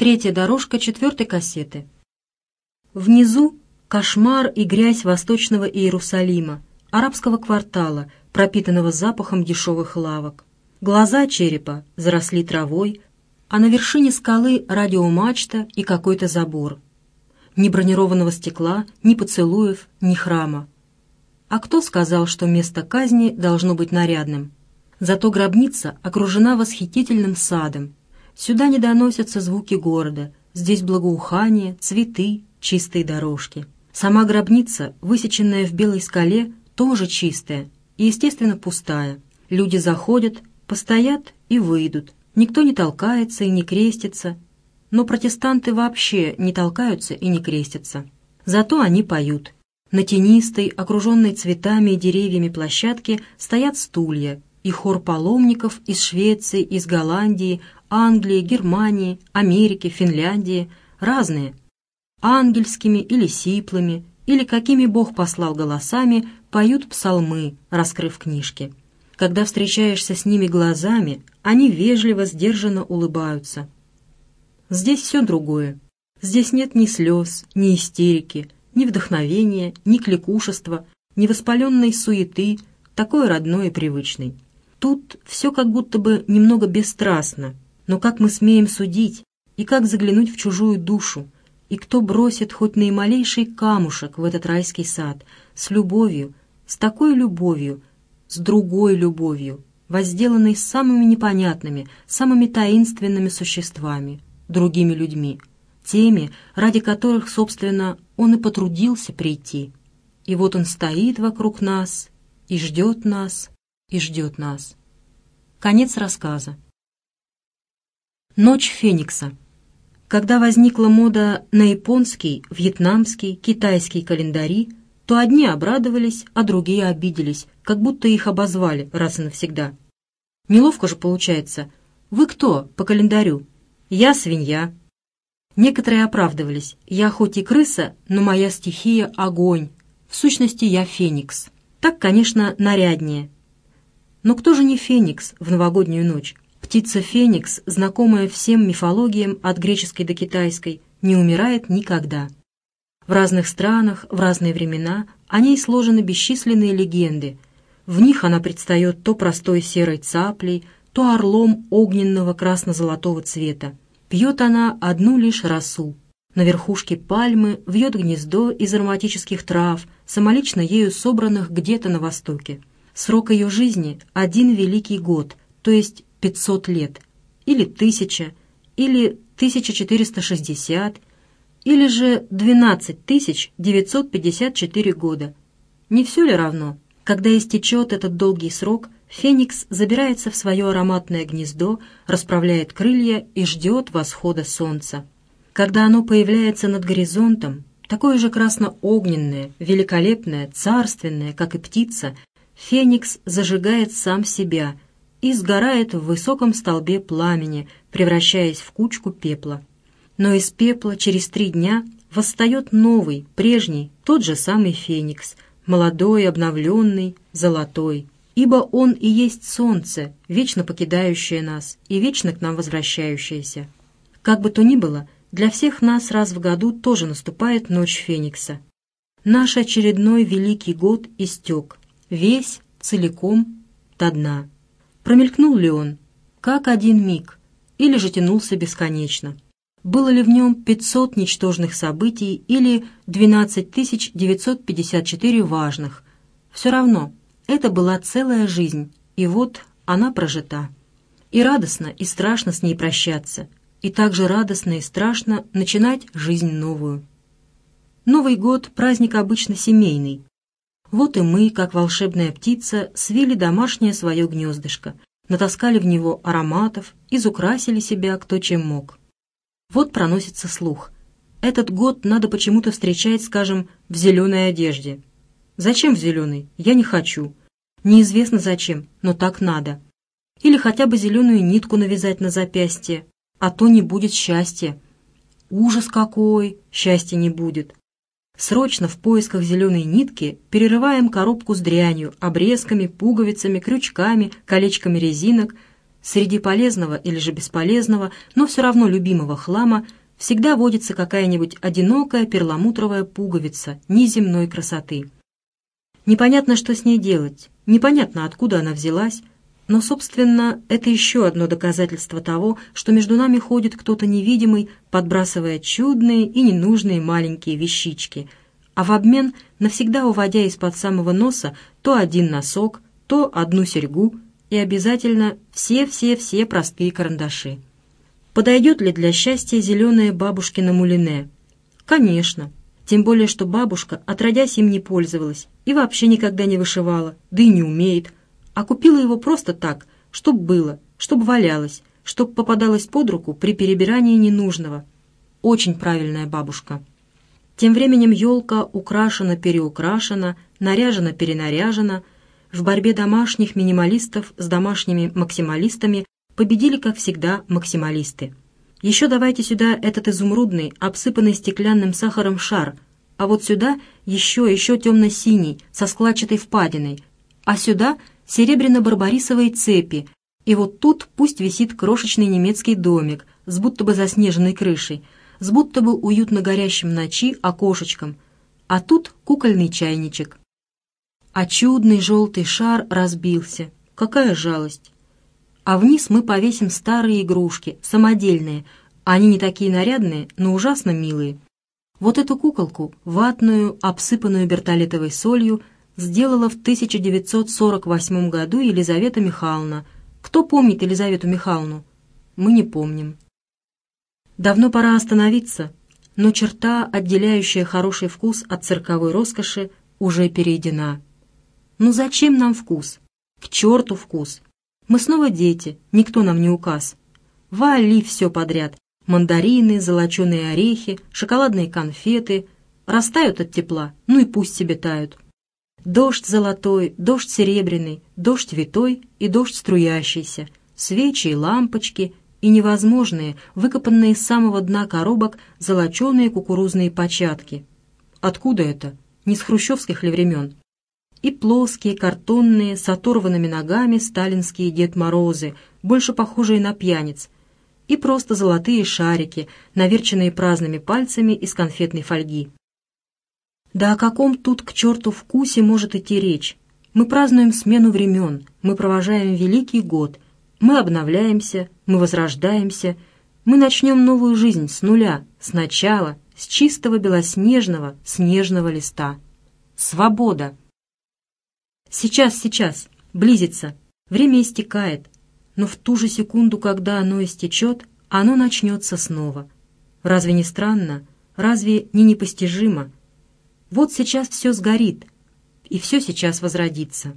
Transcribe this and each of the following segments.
Третья дорожка 4-й кассеты. Внизу кошмар и грязь восточного Иерусалима, арабского квартала, пропитанного запахом дешевых лавок. Глаза черепа заросли травой, а на вершине скалы радиомачта и какой-то забор. Ни бронированного стекла, ни поцелуев, ни храма. А кто сказал, что место казни должно быть нарядным? Зато гробница окружена восхитительным садом. Сюда не доносятся звуки города, здесь благоухание, цветы, чистые дорожки. Сама гробница, высеченная в белой скале, тоже чистая и, естественно, пустая. Люди заходят, постоят и выйдут. Никто не толкается и не крестится. Но протестанты вообще не толкаются и не крестятся. Зато они поют. На тенистой, окруженной цветами и деревьями площадке стоят стулья, и хор паломников из Швеции, из Голландии, Англии, Германии, Америки, Финляндии, разные. Ангельскими или сиплыми, или какими Бог послал голосами, поют псалмы, раскрыв книжки. Когда встречаешься с ними глазами, они вежливо, сдержанно улыбаются. Здесь все другое. Здесь нет ни слез, ни истерики, ни вдохновения, ни кликушества, ни воспаленной суеты, такой родной и привычной. Тут все как будто бы немного бесстрастно, но как мы смеем судить, и как заглянуть в чужую душу, и кто бросит хоть наималейший камушек в этот райский сад, с любовью, с такой любовью, с другой любовью, возделанной самыми непонятными, самыми таинственными существами, другими людьми, теми, ради которых, собственно, он и потрудился прийти. И вот он стоит вокруг нас и ждет нас, и ждет нас. Конец рассказа. Ночь Феникса. Когда возникла мода на японский, вьетнамский, китайский календари, то одни обрадовались, а другие обиделись, как будто их обозвали раз и навсегда. Неловко же получается. Вы кто по календарю? Я свинья. Некоторые оправдывались. Я хоть и крыса, но моя стихия — огонь. В сущности, я феникс. Так, конечно, наряднее. Но кто же не феникс в новогоднюю ночь? Птица феникс, знакомая всем мифологиям от греческой до китайской, не умирает никогда. В разных странах, в разные времена о ней сложены бесчисленные легенды. В них она предстает то простой серой цаплей, то орлом огненного красно-золотого цвета. Пьет она одну лишь росу. На верхушке пальмы вьет гнездо из ароматических трав, самолично ею собранных где-то на востоке. Срок ее жизни — 1 великий год, то есть 500 лет, или 1000, или 1460, или же 12 954 года. Не все ли равно? Когда истечет этот долгий срок, феникс забирается в свое ароматное гнездо, расправляет крылья и ждет восхода солнца. Когда оно появляется над горизонтом, такое же красно-огненное, великолепное, царственное, как и птица, феникс зажигает сам себя и сгорает в высоком столбе пламени, превращаясь в кучку пепла. Но из пепла через 3 дня восстает новый, прежний, тот же самый феникс, молодой, обновленный, золотой. Ибо он и есть солнце, вечно покидающее нас и вечно к нам возвращающееся. Как бы то ни было, для всех нас раз в году тоже наступает ночь феникса. Наш очередной великий год истек, весь, целиком, до дна. Промелькнул ли он, как один миг, или же тянулся бесконечно? Было ли в нем 500 ничтожных событий или 12 954 важных? Все равно, это была целая жизнь, и вот она прожита. И радостно, и страшно с ней прощаться, и также радостно и страшно начинать жизнь новую. Новый год — праздник обычно семейный. Вот и мы, как волшебная птица, свили домашнее свое гнездышко, натаскали в него ароматов, изукрасили себя кто чем мог. Вот проносится слух. Этот год надо почему-то встречать, скажем, в зеленой одежде. Зачем в зеленой? Я не хочу. Неизвестно зачем, но так надо. Или хотя бы зеленую нитку навязать на запястье, а то не будет счастья. Ужас какой! Счастья не будет. Срочно в поисках зеленой нитки перерываем коробку с дрянью, обрезками, пуговицами, крючками, колечками резинок, Среди полезного или же бесполезного, но все равно любимого хлама всегда водится какая-нибудь одинокая перламутровая пуговица неземной красоты. Непонятно, что с ней делать, непонятно, откуда она взялась, но, собственно, это еще одно доказательство того, что между нами ходит кто-то невидимый, подбрасывая чудные и ненужные маленькие вещички, а в обмен навсегда уводя из-под самого носа то один носок, то одну серьгу и обязательно все простые карандаши. Подойдет ли для счастья зеленое бабушкино мулине? Конечно. Тем более, что бабушка, отродясь, им не пользовалась и вообще никогда не вышивала, да и не умеет, а купила его просто так, чтоб было, чтоб валялось, чтоб попадалось под руку при перебирании ненужного. Очень правильная бабушка. Тем временем елка украшена-переукрашена, наряжена-перенаряжена. В борьбе домашних минималистов с домашними максималистами победили, как всегда, максималисты. Еще давайте сюда этот изумрудный, обсыпанный стеклянным сахаром шар, а вот сюда еще темно-синий, со складчатой впадиной, а сюда серебряно-барбарисовые цепи, и вот тут пусть висит крошечный немецкий домик с будто бы заснеженной крышей, с будто бы уютно горящим ночи окошечком, а тут кукольный чайничек. А чудный желтый шар разбился. Какая жалость! А вниз мы повесим старые игрушки, самодельные. Они не такие нарядные, но ужасно милые. Вот эту куколку, ватную, обсыпанную бертолетовой солью, сделала в 1948 году Елизавета Михайловна. Кто помнит Елизавету Михайловну? Мы не помним. Давно пора остановиться, но черта, отделяющая хороший вкус от цирковой роскоши, уже перейдена. Ну зачем нам вкус? К черту вкус! Мы снова дети, никто нам не указ. Вали все подряд. Мандарины, золоченые орехи, шоколадные конфеты. Растают от тепла, ну и пусть себе тают. Дождь золотой, дождь серебряный, дождь витой и дождь струящийся. Свечи и лампочки, и невозможные, выкопанные из самого дна коробок, золоченые кукурузные початки. Откуда это? Не с хрущевских ли времен? И плоские, картонные, с оторванными ногами сталинские Дед Морозы, больше похожие на пьяниц, и просто золотые шарики, наверченные праздными пальцами из конфетной фольги. Да о каком тут к черту вкусе может идти речь? Мы празднуем смену времен, мы провожаем Великий год, мы обновляемся, мы возрождаемся, мы начнем новую жизнь с нуля, с начала, с чистого белоснежного, снежного листа. Свобода! Сейчас, близится, время истекает, но в ту же секунду, когда оно истечет, оно начнется снова. Разве не странно? Разве не непостижимо? Вот сейчас все сгорит, и все сейчас возродится.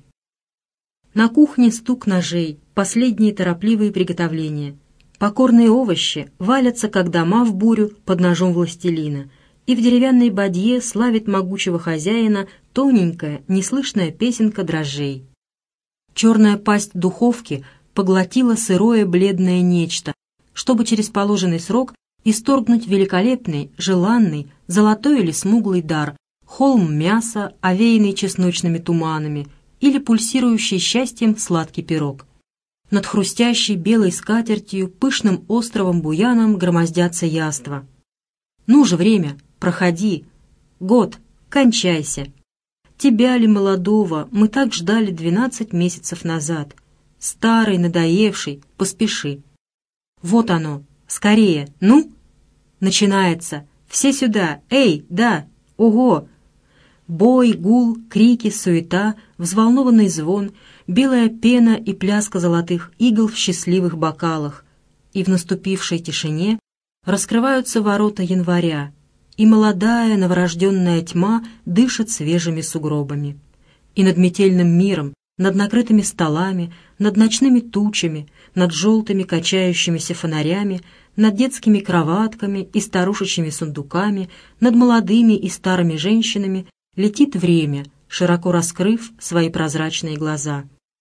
На кухне стук ножей, последние торопливые приготовления. Покорные овощи валятся, как дома в бурю, под ножом властелина, и в деревянной бадье славит могучего хозяина тоненькая, неслышная песенка дрожжей. Черная пасть духовки поглотила сырое бледное нечто, чтобы через положенный срок исторгнуть великолепный, желанный, золотой или смуглый дар, холм мяса, овеянный чесночными туманами, или пульсирующий счастьем сладкий пирог. Над хрустящей белой скатертью пышным островом буяном громоздятся яства. Ну же, время, проходи. Год, кончайся. Тебя ли, молодого, мы так ждали 12 месяцев назад. Старый, надоевший, поспеши. Вот оно, скорее, ну? Начинается. Все сюда, эй, да, ого! Бой, гул, крики, суета, взволнованный звон, белая пена и пляска золотых игл в счастливых бокалах. И в наступившей тишине раскрываются ворота января, и молодая новорожденная тьма дышит свежими сугробами. И над метельным миром, над накрытыми столами, над ночными тучами, над желтыми качающимися фонарями, над детскими кроватками и старушечьими сундуками, над молодыми и старыми женщинами летит время, широко раскрыв свои прозрачные глаза.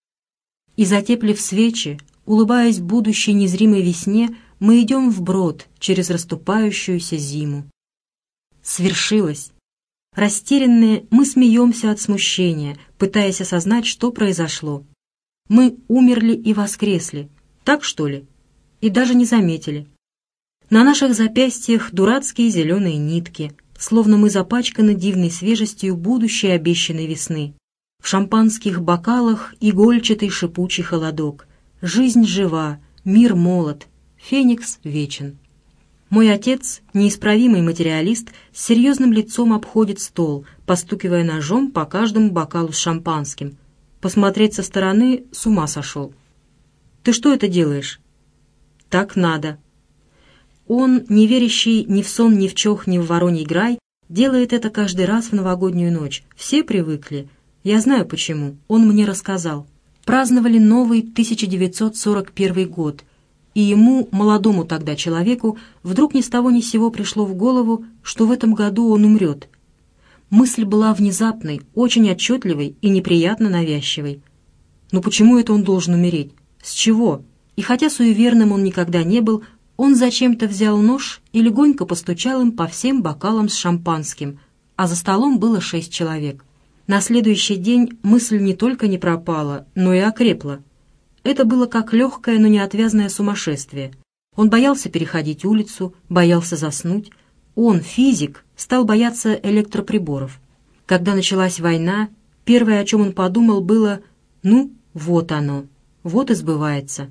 И затеплив свечи, улыбаясь будущей незримой весне, мы идем вброд через расступающуюся зиму. Свершилось. Растерянные, мы смеемся от смущения, пытаясь осознать, что произошло. Мы умерли и воскресли. Так, что ли? И даже не заметили. На наших запястьях дурацкие зеленые нитки, словно мы запачканы дивной свежестью будущей обещанной весны. В шампанских бокалах игольчатый шипучий холодок. Жизнь жива, мир молод, феникс вечен. Мой отец, неисправимый материалист, с серьезным лицом обходит стол, постукивая ножом по каждому бокалу с шампанским. Посмотреть со стороны с ума сошел. «Ты что это делаешь?» «Так надо». Он, не верящий ни в сон, ни в чох, ни в вороний грай, делает это каждый раз в новогоднюю ночь. Все привыкли. Я знаю почему. Он мне рассказал. Праздновали новый 1941 год, и ему, молодому тогда человеку, вдруг ни с того ни с сего пришло в голову, что в этом году он умрет. Мысль была внезапной, очень отчетливой и неприятно навязчивой. Но почему это он должен умереть? С чего? И хотя суеверным он никогда не был, он зачем-то взял нож и легонько постучал им по всем бокалам с шампанским, а за столом было 6 человек. На следующий день мысль не только не пропала, но и окрепла. Это было как легкое, но неотвязное сумасшествие. Он боялся переходить улицу, боялся заснуть. Он, физик, стал бояться электроприборов. Когда началась война, первое, о чем он подумал, было «ну, вот оно, вот и сбывается».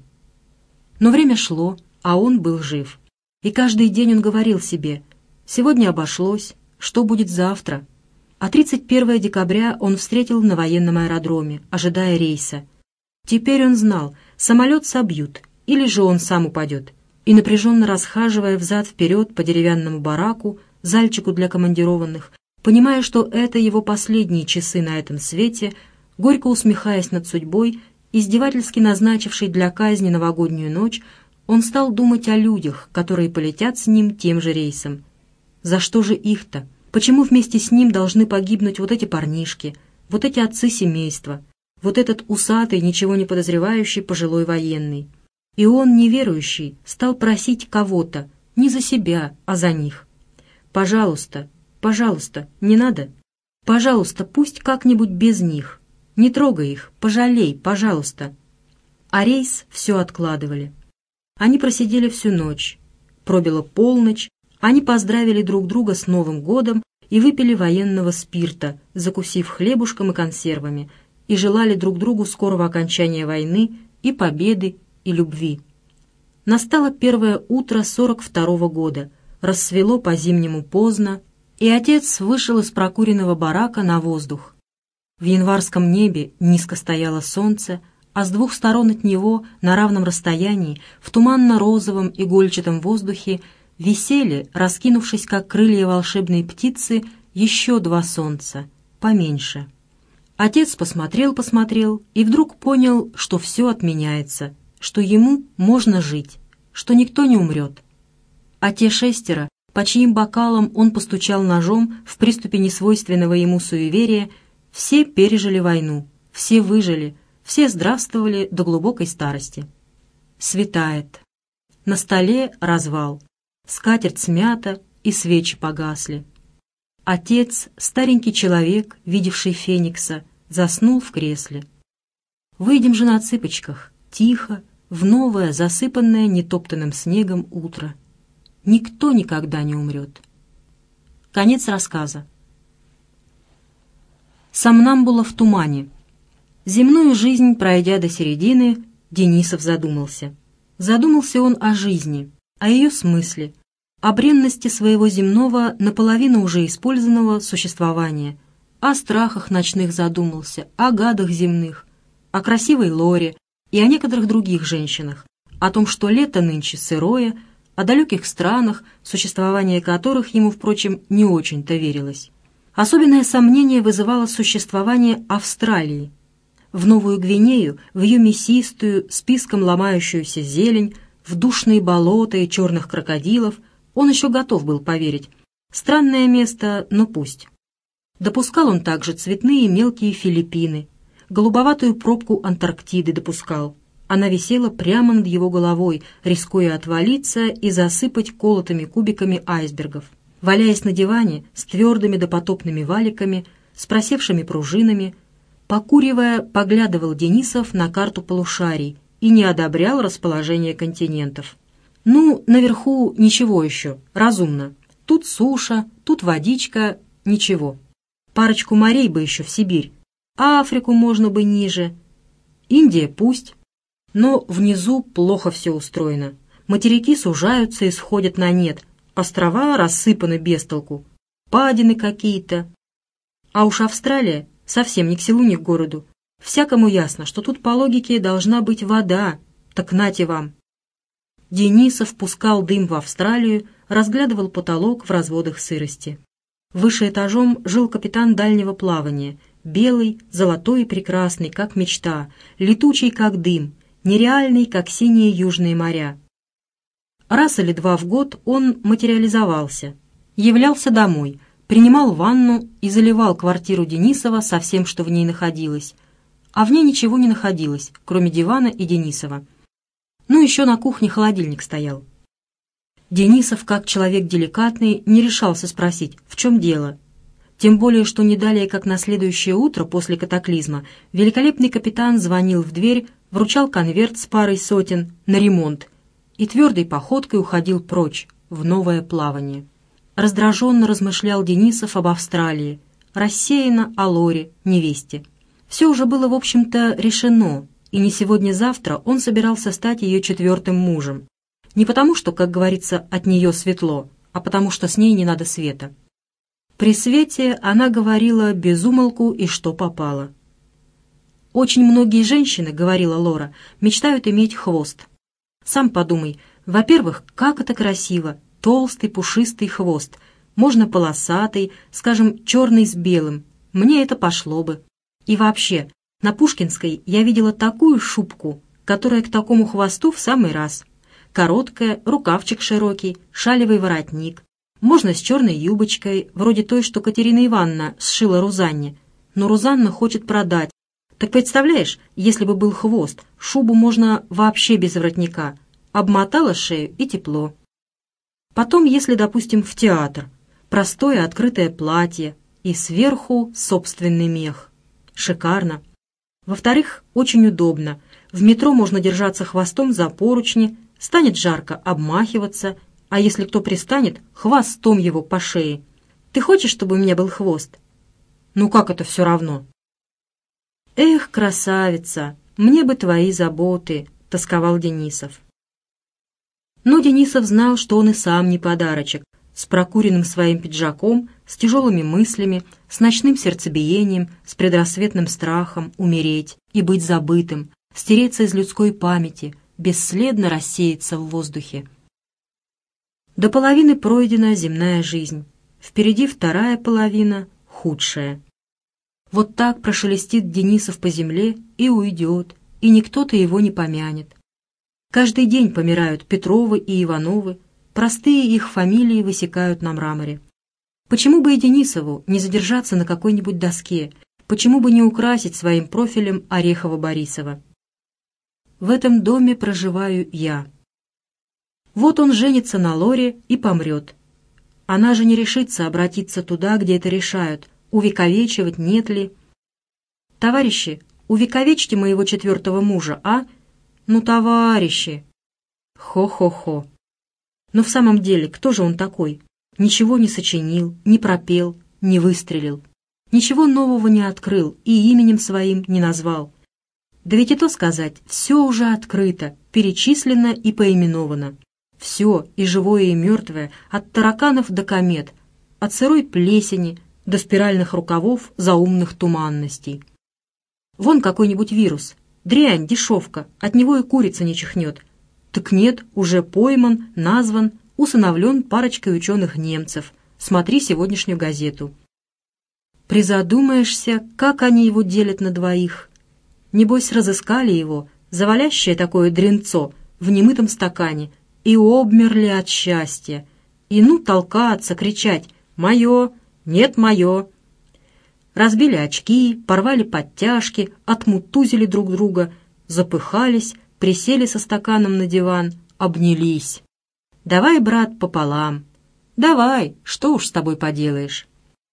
Но время шло, а он был жив. И каждый день он говорил себе «сегодня обошлось, что будет завтра?». А 31 декабря он встретил на военном аэродроме, ожидая рейса. Теперь он знал, самолет собьют, или же он сам упадет. И напряженно расхаживая взад-вперед по деревянному бараку, зальчику для командированных, понимая, что это его последние часы на этом свете, горько усмехаясь над судьбой, издевательски назначившей для казни новогоднюю ночь, он стал думать о людях, которые полетят с ним тем же рейсом. За что же их-то? Почему вместе с ним должны погибнуть вот эти парнишки, вот эти отцы семейства, вот этот усатый, ничего не подозревающий пожилой военный? И он, неверующий, стал просить кого-то, не за себя, а за них. «Пожалуйста, пожалуйста, не надо. Пожалуйста, пусть как-нибудь без них. Не трогай их, пожалей, пожалуйста». А рейс все откладывали. Они просидели всю ночь. Пробила полночь. Они поздравили друг друга с Новым годом и выпили военного спирта, закусив хлебушком и консервами, и желали друг другу скорого окончания войны и победы, и любви. Настало первое утро 42-го года, рассвело по-зимнему поздно, и отец вышел из прокуренного барака на воздух. В январском небе низко стояло солнце, а с двух сторон от него, на равном расстоянии, в туманно-розовом игольчатом воздухе, висели, раскинувшись как крылья волшебной птицы, еще 2 солнца, поменьше. Отец посмотрел и вдруг понял, что все отменяется, что ему можно жить, что никто не умрет. А те 6, по чьим бокалам он постучал ножом в приступе несвойственного ему суеверия, все пережили войну, все выжили, все здравствовали до глубокой старости. Светает. На столе развал. Скатерть смята, и свечи погасли. Отец, старенький человек, видевший Феникса, заснул в кресле. Выйдем же на цыпочках, тихо, в новое, засыпанное нетоптанным снегом утро. Никто никогда не умрет. Конец рассказа. Сомнамбула в тумане. Земную жизнь, пройдя до середины, Денисов задумался. Задумался он о жизни, о ее смысле, о бренности своего земного, наполовину уже использованного существования, о страхах ночных задумался, о гадах земных, о красивой Лоре и о некоторых других женщинах, о том, что лето нынче сырое, о далеких странах, существование которых ему, впрочем, не очень-то верилось. Особенное сомнение вызывало существование Австралии. В Новую Гвинею, в ее мясистую, списком ломающуюся зелень, в душные болота и черных крокодилов он еще готов был поверить. Странное место, но пусть. Допускал он также цветные мелкие Филиппины, голубоватую пробку Антарктиды допускал. Она висела прямо над его головой, рискуя отвалиться и засыпать колотыми кубиками айсбергов. Валяясь на диване с твердыми допотопными валиками, с просевшими пружинами, покуривая, поглядывал Денисов на карту полушарий и не одобрял расположение континентов. Ну, наверху ничего еще, разумно. Тут суша, тут водичка, ничего. Парочку морей бы еще в Сибирь. Африку можно бы ниже. Индия пусть. Но внизу плохо все устроено. Материки сужаются и сходят на нет. Острова рассыпаны без толку. Падины какие-то. А уж Австралия совсем ни к селу, ни к городу. Всякому ясно, что тут по логике должна быть вода. Так нате вам. Денисов пускал дым в Австралию, разглядывал потолок в разводах сырости. Выше этажом жил капитан дальнего плавания, белый, золотой и прекрасный, как мечта, летучий, как дым, нереальный, как синие южные моря. Раз или два в год он материализовался, являлся домой, принимал ванну и заливал квартиру Денисова со всем, что в ней находилось. А в ней ничего не находилось, кроме дивана и Денисова. Ну, еще на кухне холодильник стоял. Денисов, как человек деликатный, не решался спросить, в чем дело. Тем более, что не далее, как на следующее утро после катаклизма, великолепный капитан звонил в дверь, вручал конверт с парой сотен на ремонт и твердой походкой уходил прочь, в новое плавание. Раздраженно размышлял Денисов об Австралии, рассеянно о Лоре, невесте. Все уже было, в общем-то, решено, и не сегодня-завтра он собирался стать ее четвертым мужем. Не потому, что, как говорится, от нее светло, а потому, что с ней не надо света. При свете она говорила без умолку и что попало. «Очень многие женщины, — говорила Лора, — мечтают иметь хвост. Сам подумай, во-первых, как это красиво, толстый пушистый хвост, можно полосатый, скажем, черный с белым, мне это пошло бы. И вообще, на Пушкинской я видела такую шубку, которая к такому хвосту в самый раз. Короткая, рукавчик широкий, шалевый воротник. Можно с черной юбочкой, вроде той, что Катерина Ивановна сшила Рузанне. Но Рузанна хочет продать. Так представляешь, если бы был хвост, шубу можно вообще без воротника. Обмотала шею и тепло. Потом, если, допустим, в театр. Простое открытое платье и сверху собственный мех. Шикарно. Во-вторых, очень удобно. В метро можно держаться хвостом за поручни, станет жарко обмахиваться, а если кто пристанет, хвостом его по шее. Ты хочешь, чтобы у меня был хвост? Ну как это все равно? Эх, красавица, мне бы твои заботы, тосковал Денисов. Но Денисов знал, что он и сам не подарочек, с прокуренным своим пиджаком, с тяжелыми мыслями, с ночным сердцебиением, с предрассветным страхом умереть и быть забытым, стереться из людской памяти, бесследно рассеяться в воздухе. До половины пройдена земная жизнь, впереди вторая половина, худшая. Вот так прошелестит Денисов по земле и уйдет, и никто-то его не помянет. Каждый день помирают Петровы и Ивановы, простые их фамилии высекают на мраморе. Почему бы и Денисову не задержаться на какой-нибудь доске, почему бы не украсить своим профилем Орехова-Борисова? В этом доме проживаю я. Вот он женится на Лоре и помрет. Она же не решится обратиться туда, где это решают, увековечивать нет ли. Товарищи, увековечьте моего четвертого мужа, а? Ну, товарищи! Хо-хо-хо! Но в самом деле, кто же он такой? Ничего не сочинил, не пропел, не выстрелил. Ничего нового не открыл и именем своим не назвал. Да ведь и то сказать, все уже открыто, перечислено и поименовано. Все, и живое, и мертвое, от тараканов до комет, от сырой плесени до спиральных рукавов заумных туманностей. Вон какой-нибудь вирус, дрянь, дешевка, от него и курица не чихнет. Так нет, уже пойман, назван, усыновлен парочкой ученых немцев. Смотри сегодняшнюю газету. Призадумаешься, как они его делят на двоих. Небось, разыскали его, завалящее такое дрянцо, в немытом стакане, и обмерли от счастья. И ну толкаться, кричать «Мое! Нет, мое!». Разбили очки, порвали подтяжки, отмутузили друг друга, запыхались, присели со стаканом на диван, обнялись. «Давай, брат, пополам. Давай, что уж с тобой поделаешь».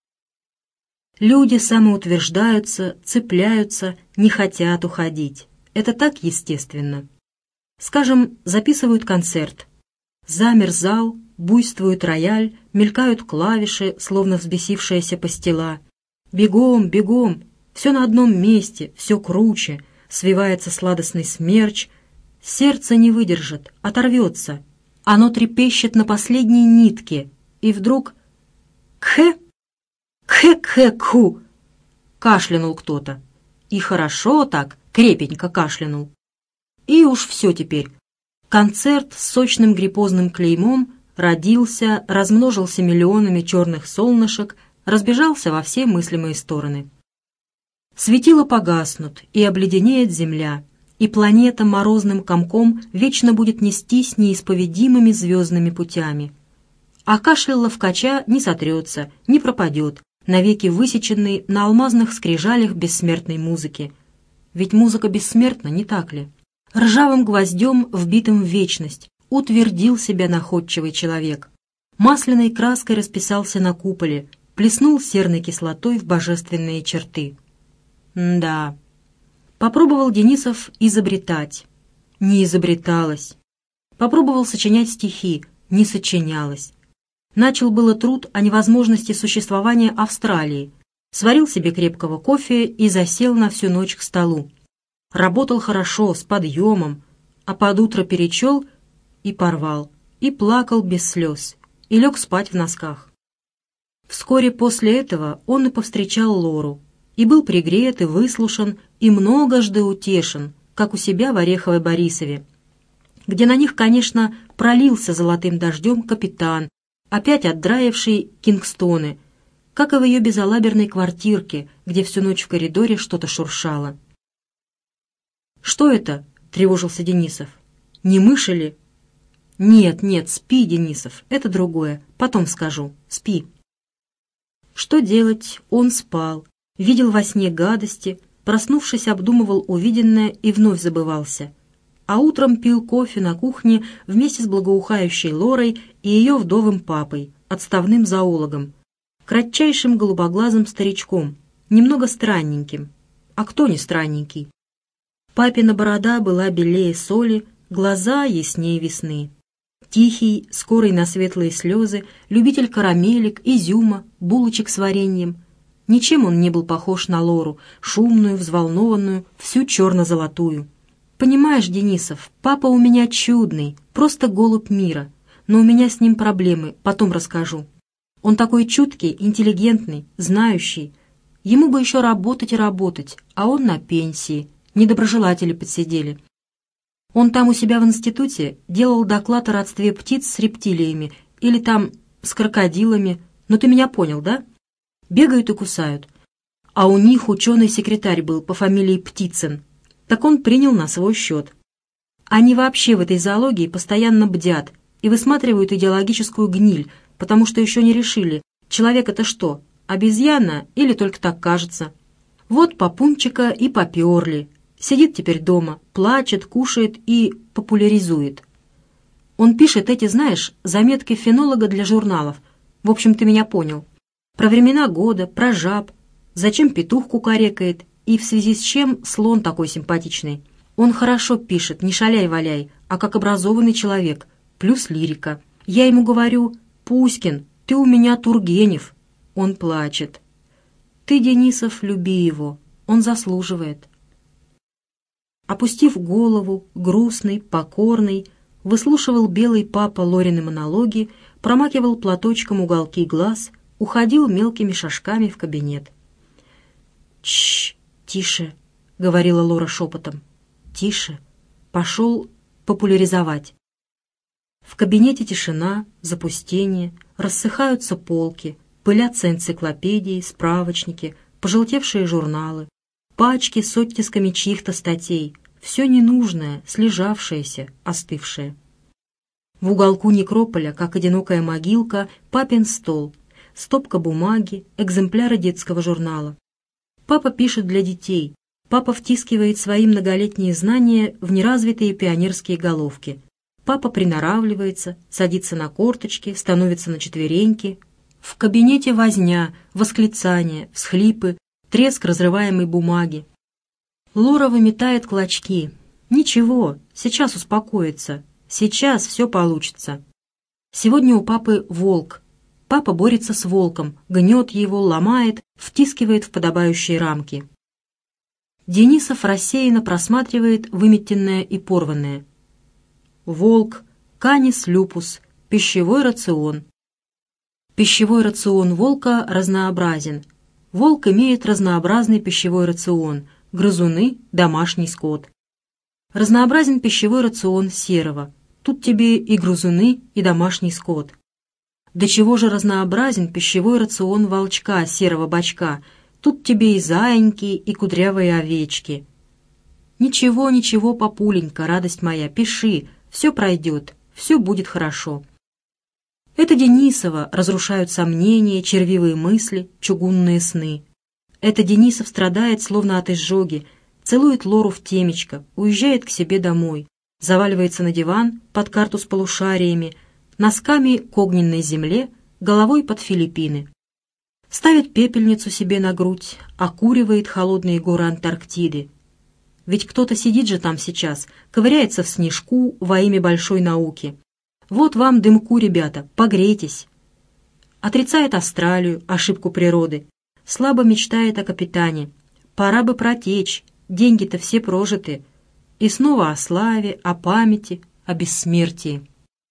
Люди самоутверждаются, цепляются, не хотят уходить. Это так естественно. Скажем, записывают концерт. Замер зал, буйствует рояль, мелькают клавиши, словно взбесившаяся пастила. Бегом, бегом, все на одном месте, все круче, свивается сладостный смерч. Сердце не выдержит, оторвется. Оно трепещет на последней нитке, и вдруг «Кхе! Кхе-кхе-кху!» Кашлянул кто-то. И хорошо так, крепенько кашлянул. И уж все теперь. Концерт с сочным гриппозным клеймом родился, размножился миллионами черных солнышек, разбежался во все мыслимые стороны. Светила погаснут, и обледенеет земля, и планета морозным комком вечно будет нестись неисповедимыми звездными путями. А кашель ловкача не сотрется, не пропадет, навеки высеченный на алмазных скрижалях бессмертной музыки. Ведь музыка бессмертна, не так ли? Ржавым гвоздем, вбитым в вечность, утвердил себя находчивый человек. Масляной краской расписался на куполе, плеснул серной кислотой в божественные черты. Да, попробовал Денисов изобретать. Не изобреталось. Попробовал сочинять стихи. Не сочинялось. Начал было труд о невозможности существования Австралии. Сварил себе крепкого кофе и засел на всю ночь к столу. Работал хорошо, с подъемом, а под утро перечел и порвал, и плакал без слез, и лег спать в носках. Вскоре после этого он и повстречал Лору, и был пригрет, и выслушан, и многожды утешен, как у себя в Ореховой Борисове, где на них, конечно, пролился золотым дождем капитан, опять отдраивший кингстоны, как и в ее безалаберной квартирке, где всю ночь в коридоре что-то шуршало. «Что это?» — тревожился Денисов. «Не мыши ли?» «Нет, нет, спи, Денисов, это другое, потом скажу, спи». Что делать? Он спал, видел во сне гадости, проснувшись, обдумывал увиденное и вновь забывался. А утром пил кофе на кухне вместе с благоухающей Лорой и ее вдовым папой, отставным зоологом, кратчайшим голубоглазым старичком, немного странненьким. А кто не странненький? Папина борода была белее соли, глаза яснее весны. Тихий, скорый на светлые слезы, любитель карамелек, изюма, булочек с вареньем. Ничем он не был похож на Лору, шумную, взволнованную, всю черно-золотую. «Понимаешь, Денисов, папа у меня чудный, просто голубь мира, но у меня с ним проблемы, потом расскажу. Он такой чуткий, интеллигентный, знающий. Ему бы еще работать и работать, а он на пенсии, недоброжелатели подсидели. Он там у себя в институте делал доклад о родстве птиц с рептилиями или там с крокодилами, но ты меня понял, да? Бегают и кусают. А у них ученый-секретарь был по фамилии Птицын, так он принял на свой счет. Они вообще в этой зоологии постоянно бдят и высматривают идеологическую гниль, потому что еще не решили, человек это что, обезьяна или только так кажется. Вот папунчика и поперли. Сидит теперь дома, плачет, кушает и популяризует. Он пишет эти, знаешь, заметки фенолога для журналов. В общем, ты меня понял. Про времена года, про жаб, зачем петух кукарекает и в связи с чем слон такой симпатичный. Он хорошо пишет, не шаляй-валяй, а как образованный человек, плюс лирика. Я ему говорю: «Пуськин, ты у меня Тургенев». Он плачет. Ты, Денисов, люби его, он заслуживает. Опустив голову, грустный, покорный, выслушивал белый папа Лорины монологи, промакивал платочком уголки глаз, уходил мелкими шажками в кабинет. «Тш, тише», — говорила Лора шепотом. «Тише». Пошел популяризовать. В кабинете тишина, запустение, рассыхаются полки, пылятся энциклопедии, справочники, пожелтевшие журналы, пачки с оттисками чьих-то статей, все ненужное, слежавшееся, остывшее. В уголку некрополя, как одинокая могилка, папин стол, стопка бумаги, экземпляры детского журнала. Папа пишет для детей, папа втискивает свои многолетние знания в неразвитые пионерские головки. Папа приноравливается, садится на корточки, становится на четвереньки. В кабинете возня, восклицания, всхлипы, треск разрываемой бумаги. Лора выметает клочки. Ничего, сейчас успокоится, сейчас все получится. Сегодня у папы волк. Папа борется с волком, гнет его, ломает, втискивает в подобающие рамки. Денисов рассеянно просматривает выметенное и порванное. Волк, канис люпус, пищевой рацион. Пищевой рацион волка разнообразен. Волк имеет разнообразный пищевой рацион, грызуны – домашний скот. Разнообразен пищевой рацион серого. Тут тебе и грызуны, и домашний скот. До чего же разнообразен пищевой рацион волчка, серого бочка. Тут тебе и заиньки, и кудрявые овечки. Ничего, ничего, папуленька, радость моя, пиши, все пройдет, все будет хорошо. Это Денисова разрушают сомнения, червивые мысли, чугунные сны. Это Денисов страдает, словно от изжоги, целует Лору в темечко, уезжает к себе домой, заваливается на диван под карту с полушариями, носками к огненной земле, головой под Филиппины. Ставит пепельницу себе на грудь, окуривает холодные горы Антарктиды. Ведь кто-то сидит же там сейчас, ковыряется в снежку во имя большой науки. Вот вам дымку, ребята, погрейтесь. Отрицает Австралию, ошибку природы. Слабо мечтает о капитане. Пора бы протечь, деньги-то все прожиты. И снова о славе, о памяти, о бессмертии.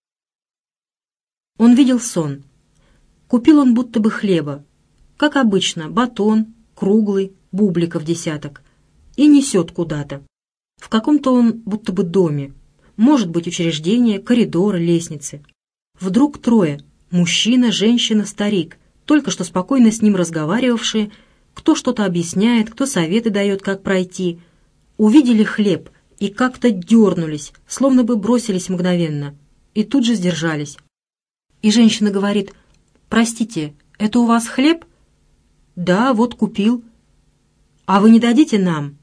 Он видел сон. Купил он будто бы хлеба. Как обычно, батон, круглый, бубликов десяток. И несет куда-то. В каком-то он будто бы доме. Может быть, учреждение, коридоры, лестницы. Вдруг трое. Мужчина, женщина, старик. Только что спокойно с ним разговаривавшие. Кто что-то объясняет, кто советы дает, как пройти. Увидели хлеб и как-то дернулись, словно бы бросились мгновенно. И тут же сдержались. И женщина говорит: «Простите, это у вас хлеб?» «Да, вот купил». «А вы не дадите нам?»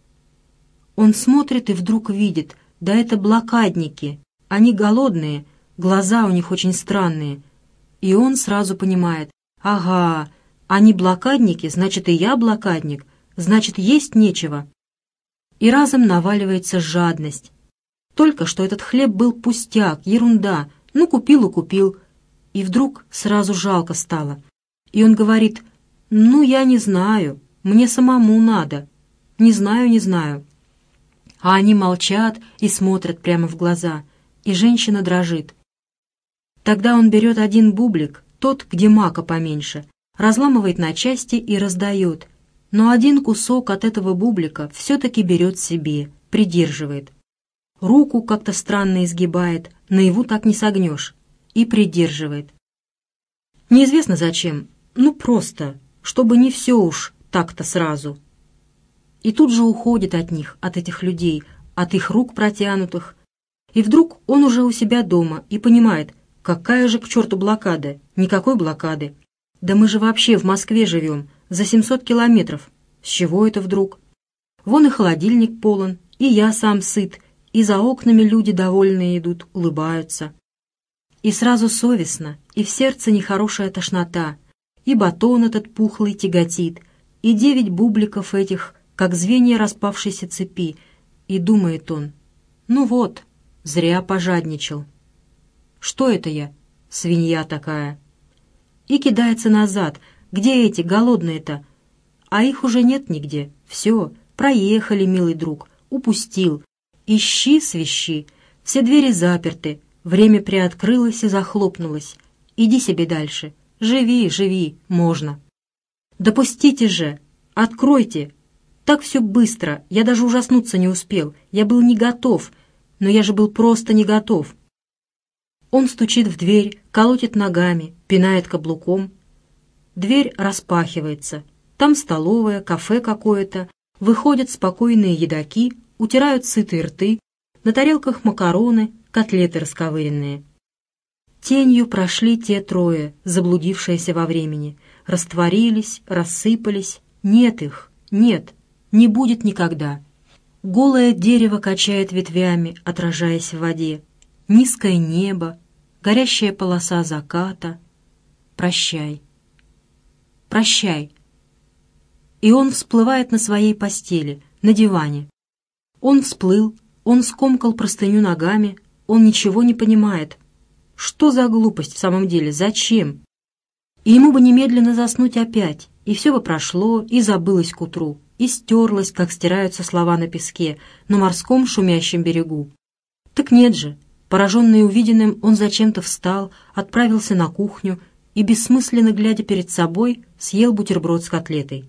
Он смотрит и вдруг видит: да это блокадники, они голодные, глаза у них очень странные. И он сразу понимает: ага, они блокадники, значит и я блокадник, значит есть нечего. И разом наваливается жадность. Только что этот хлеб был пустяк, ерунда, ну купил и купил. И вдруг сразу жалко стало. И он говорит: ну я не знаю, мне самому надо, не знаю, не знаю. А они молчат и смотрят прямо в глаза, и женщина дрожит. Тогда он берет один бублик, тот, где мака поменьше, разламывает на части и раздает, но один кусок от этого бублика все-таки берет себе, придерживает. Руку как-то странно изгибает, наяву так не согнешь, и придерживает. Неизвестно зачем, ну просто, чтобы не все уж так-то сразу. И тут же уходит от них, от этих людей, от их рук протянутых. И вдруг он уже у себя дома и понимает: какая же к черту блокада? Никакой блокады. Да мы же вообще в Москве живем, за 700 километров. С чего это вдруг? Вон и холодильник полон, и я сам сыт, и за окнами люди довольные идут, улыбаются. И сразу совестно, и в сердце нехорошая тошнота, и батон этот пухлый тяготит, и 9 бубликов этих, как звенья распавшейся цепи, и думает он: ну вот, зря пожадничал. Что это я, свинья такая? И кидается назад: где эти голодные-то? А их уже нет нигде, все, проехали, милый друг, упустил. Ищи, свищи, все двери заперты, время приоткрылось и захлопнулось. Иди себе дальше, живи, живи, можно. Допустите же, откройте. Так все быстро, я даже ужаснуться не успел, я был не готов, но я же был просто не готов. Он стучит в дверь, колотит ногами, пинает каблуком. Дверь распахивается, там столовая, кафе какое-то, выходят спокойные едоки, утирают сытые рты, на тарелках макароны, котлеты расковыренные. Тенью прошли те трое, заблудившиеся во времени, растворились, рассыпались, нет их, нет. Не будет никогда. Голое дерево качает ветвями, отражаясь в воде. Низкое небо, горящая полоса заката. Прощай. Прощай. И он всплывает на своей постели, на диване. Он всплыл, Он скомкал простыню ногами, он ничего не понимает. Что за глупость в самом деле, зачем? И ему бы немедленно заснуть опять, и все бы прошло, и забылось к утру, и стерлось, как стираются слова на песке, на морском шумящем берегу. Так нет же, пораженный увиденным, он зачем-то встал, отправился на кухню и, бессмысленно глядя перед собой, съел бутерброд с котлетой.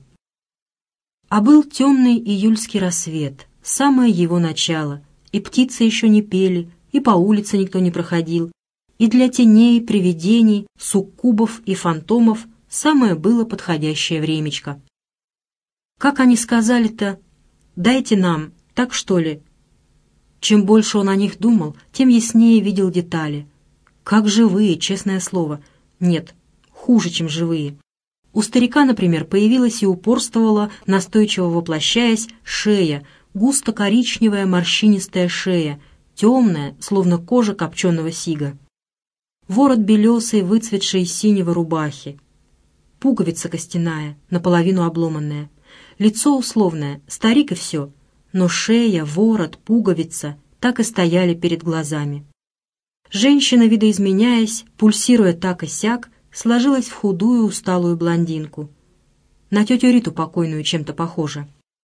А был темный июльский рассвет, самое его начало, и птицы еще не пели, и по улице никто не проходил, и для теней, привидений, суккубов и фантомов самое было подходящее времечко. Как они сказали-то: «Дайте нам», так что ли? Чем больше он о них думал, тем яснее видел детали. Как живые, честное слово. Нет, хуже, чем живые. У старика, например, появилась и упорствовала, настойчиво воплощаясь, шея, густо-коричневая морщинистая шея, темная, словно кожа копченого сига. Ворот белесый, выцветший из синего рубахи. Пуговица костяная, наполовину обломанная. Лицо условное, старик и все. Но шея, ворот, пуговица так и стояли перед глазами. Женщина, видоизменяясь, пульсируя так и сяк, сложилась в худую усталую блондинку. На тетю Риту покойную чем-то похожа.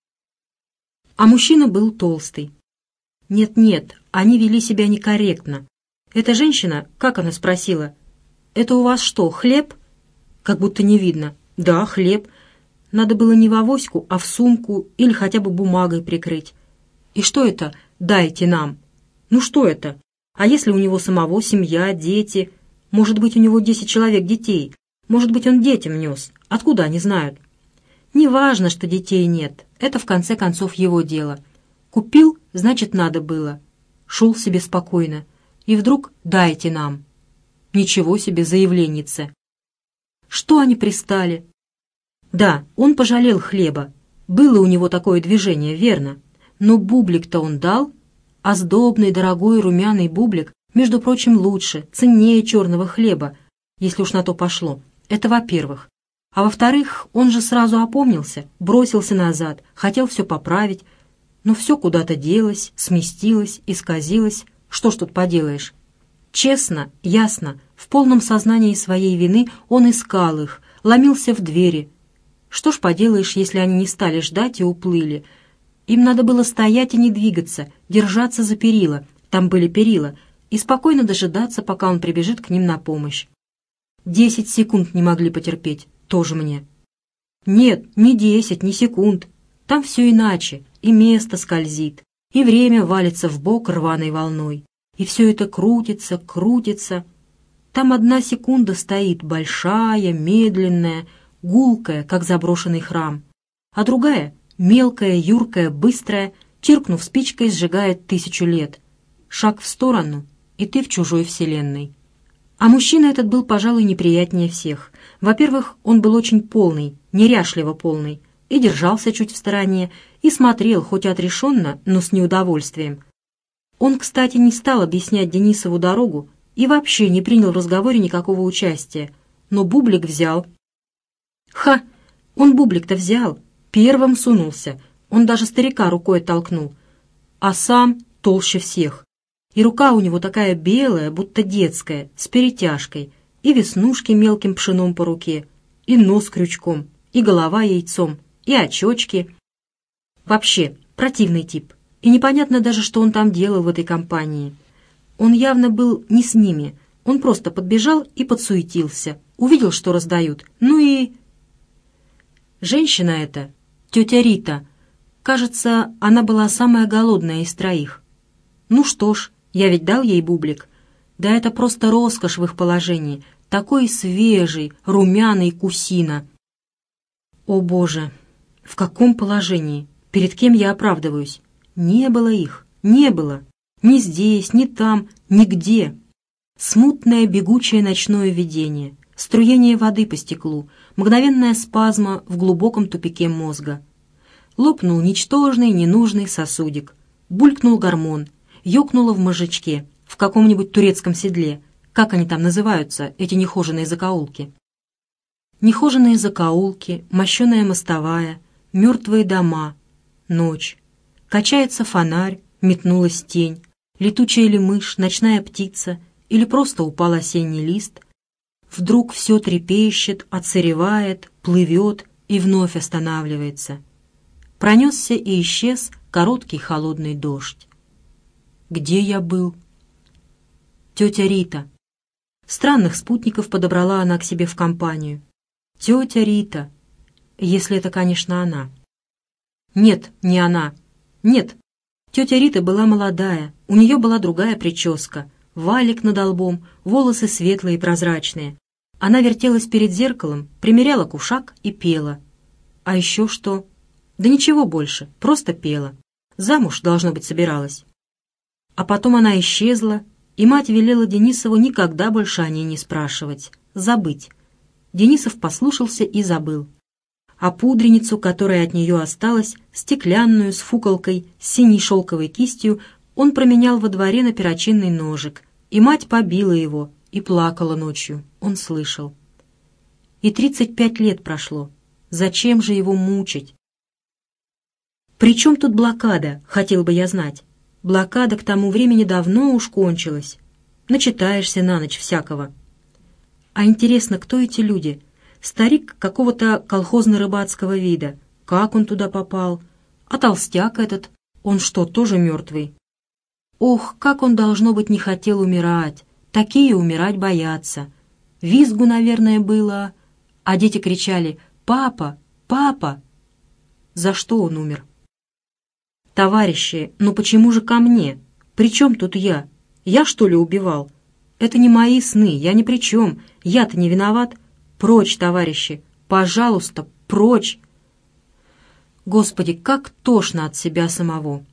А мужчина был толстый. Нет-нет, они вели себя некорректно. Эта женщина, как она спросила: «Это у вас что, хлеб?» Как будто не видно. «Да, хлеб». Надо было не в авоську, а в сумку или хотя бы бумагой прикрыть. И что это «дайте нам»? Ну что это? А если у него самого семья, дети? Может быть, у него 10 человек детей? Может быть, он детям нес? Откуда они знают? Неважно, что детей нет. Это, в конце концов, его дело. Купил, значит, надо было. Шел себе спокойно. И вдруг «дайте нам». Ничего себе заявленница. Что они пристали? Да, он пожалел хлеба. Было у него такое движение, верно. Но бублик-то он дал. А сдобный, дорогой, румяный бублик, между прочим, лучше, ценнее черного хлеба, если уж на то пошло. Это во-первых. А во-вторых, он же сразу опомнился, бросился назад, хотел все поправить. Но все куда-то делось, сместилось, исказилось. Что ж тут поделаешь? Честно, ясно, в полном сознании своей вины он искал их, ломился в двери. Что ж поделаешь, если они не стали ждать и уплыли? Им надо было стоять и не двигаться, держаться за перила, там были перила, и спокойно дожидаться, пока он прибежит к ним на помощь. 10 секунд не могли потерпеть, тоже мне. Нет, не 10, не секунд. Там все иначе, и место скользит, и время валится в бок рваной волной, и все это крутится, крутится. Там 1 секунда стоит, большая, медленная, гулкая, как заброшенный храм, а другая, мелкая, юркая, быстрая, чиркнув спичкой, сжигает 1000 лет. Шаг в сторону, и ты в чужой вселенной. А мужчина этот был, пожалуй, неприятнее всех. Во-первых, он был очень полный, неряшливо полный, и держался чуть в стороне, и смотрел, хоть отрешенно, но с неудовольствием. Он, кстати, не стал объяснять Денисову дорогу и вообще не принял в разговоре никакого участия, но бублик взял. Ха! Он бублик-то взял, первым сунулся, он даже старика рукой толкнул, а сам толще всех. И рука у него такая белая, будто детская, с перетяжкой, и веснушки мелким пшеном по руке, и нос крючком, и голова яйцом, и очечки. Вообще, противный тип, и непонятно даже, что он там делал в этой компании. Он явно был не с ними, он просто подбежал и подсуетился, увидел, что раздают, ну и... Женщина эта, тетя Рита, кажется, она была самая голодная из 3. Ну что ж, я ведь дал ей бублик. Да это просто роскошь в их положении, такой свежий, румяный кусина. О Боже, в каком положении? Перед кем я оправдываюсь? Не было их, не было. Ни здесь, ни там, нигде. Смутное бегучее ночное видение, струение воды по стеклу, мгновенная спазма в глубоком тупике мозга. Лопнул ничтожный, ненужный сосудик. Булькнул гормон, ёкнуло в мозжечке, в каком-нибудь турецком седле. Как они там называются, эти нехоженые закоулки? Нехоженые закоулки, мощеная мостовая, мертвые дома, ночь. Качается фонарь, метнулась тень, летучая ли мышь, ночная птица, или просто упал осенний лист. Вдруг все трепещет, отсыревает, плывет и вновь останавливается. Пронесся и исчез короткий холодный дождь. Где я был? Тетя Рита. Странных спутников подобрала она к себе в компанию. Тетя Рита. Если это, конечно, она. Нет, не она. Нет. Тетя Рита была молодая, у нее была другая прическа, валик над лбом, волосы светлые и прозрачные. Она вертелась перед зеркалом, примеряла кушак и пела. А еще что? Да ничего больше, просто пела. Замуж, должно быть, собиралась. А потом она исчезла, и мать велела Денисову никогда больше о ней не спрашивать, забыть. Денисов послушался и забыл. А пудреницу, которая от нее осталась, стеклянную, с фуколкой, с синей шелковой кистью, он променял во дворе на перочинный ножик, и мать побила его и плакала ночью, он слышал. И 35 лет прошло. Зачем же его мучить? При чем тут блокада, хотел бы я знать? Блокада к тому времени давно уж кончилась. Начитаешься на ночь всякого. А интересно, кто эти люди? Старик какого-то колхозно-рыбацкого вида. Как он туда попал? А толстяк этот, он что, тоже мертвый? Ох, как он, должно быть, не хотел умирать. Такие умирать боятся. Визгу, наверное, было. А дети кричали: «Папа! Папа!» За что он умер? «Товарищи, ну почему же ко мне? При чем тут я? Я, что ли, убивал? Это не мои сны, я ни при чем. Я-то не виноват. Прочь, товарищи! Пожалуйста, прочь!» Господи, как тошно от себя самого.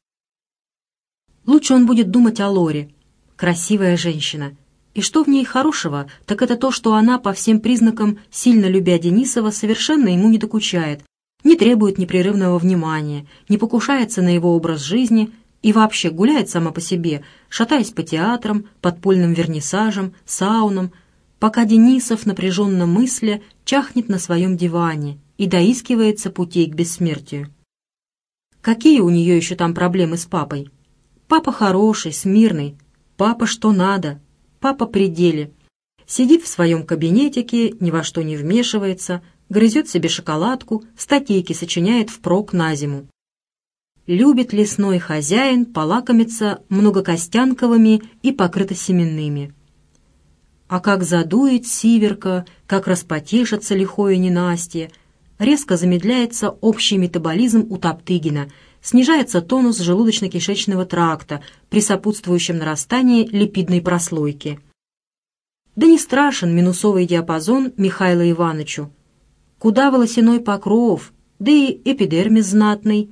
Лучше он будет думать о Лоре. Красивая женщина. И что в ней хорошего, так это то, что она, по всем признакам, сильно любя Денисова, совершенно ему не докучает, не требует непрерывного внимания, не покушается на его образ жизни и вообще гуляет сама по себе, шатаясь по театрам, подпольным вернисажам, саунам, пока Денисов, напряженно мысля, чахнет на своем диване и доискивается путей к бессмертию. Какие у нее еще там проблемы с папой? Папа хороший, смирный, папа что надо, папа при деле. Сидит в своем кабинетике, ни во что не вмешивается, грызет себе шоколадку, статейки сочиняет впрок на зиму. Любит лесной хозяин полакомиться многокостянковыми и покрытосеменными. А как задует сиверка, как распотешится лихое ненастье, резко замедляется общий метаболизм у Топтыгина, снижается тонус желудочно-кишечного тракта при сопутствующем нарастании липидной прослойки. Да не страшен минусовый диапазон Михаилу Ивановичу. Куда волосяной покров, да и эпидермис знатный.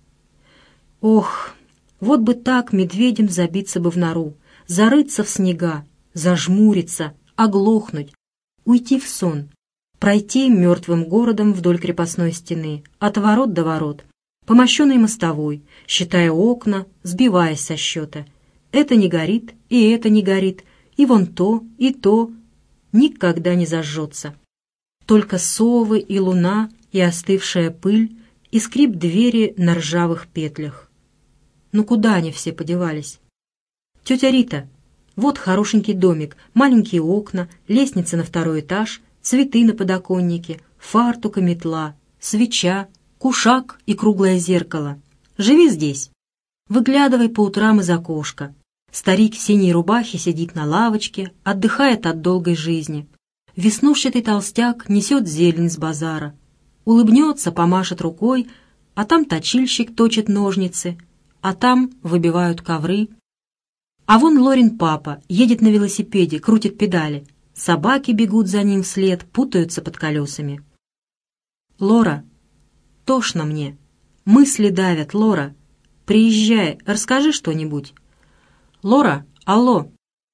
Ох, вот бы так медведем забиться бы в нору, зарыться в снега, зажмуриться, оглохнуть, уйти в сон, пройти мертвым городом вдоль крепостной стены, от ворот до ворот, по мощенной мостовой, считая окна, сбиваясь со счета. Это не горит, и это не горит, и вон то, и то. Никогда не зажжется. Только совы и луна, и остывшая пыль, и скрип двери на ржавых петлях. Ну куда они все подевались? Тетя Рита, вот хорошенький домик, маленькие окна, лестница на 2-й этаж, цветы на подоконнике, фартук и метла, свеча, кушак и круглое зеркало. Живи здесь. Выглядывай по утрам из окошка. Старик в синей рубахе сидит на лавочке, отдыхает от долгой жизни. Веснушчатый толстяк несет зелень с базара. Улыбнется, помашет рукой, а там точильщик точит ножницы, а там выбивают ковры. А вон Лорин папа едет на велосипеде, крутит педали. Собаки бегут за ним вслед, путаются под колесами. Лора, тошно мне. Мысли давят, Лора. Приезжай, расскажи что-нибудь. Лора, алло.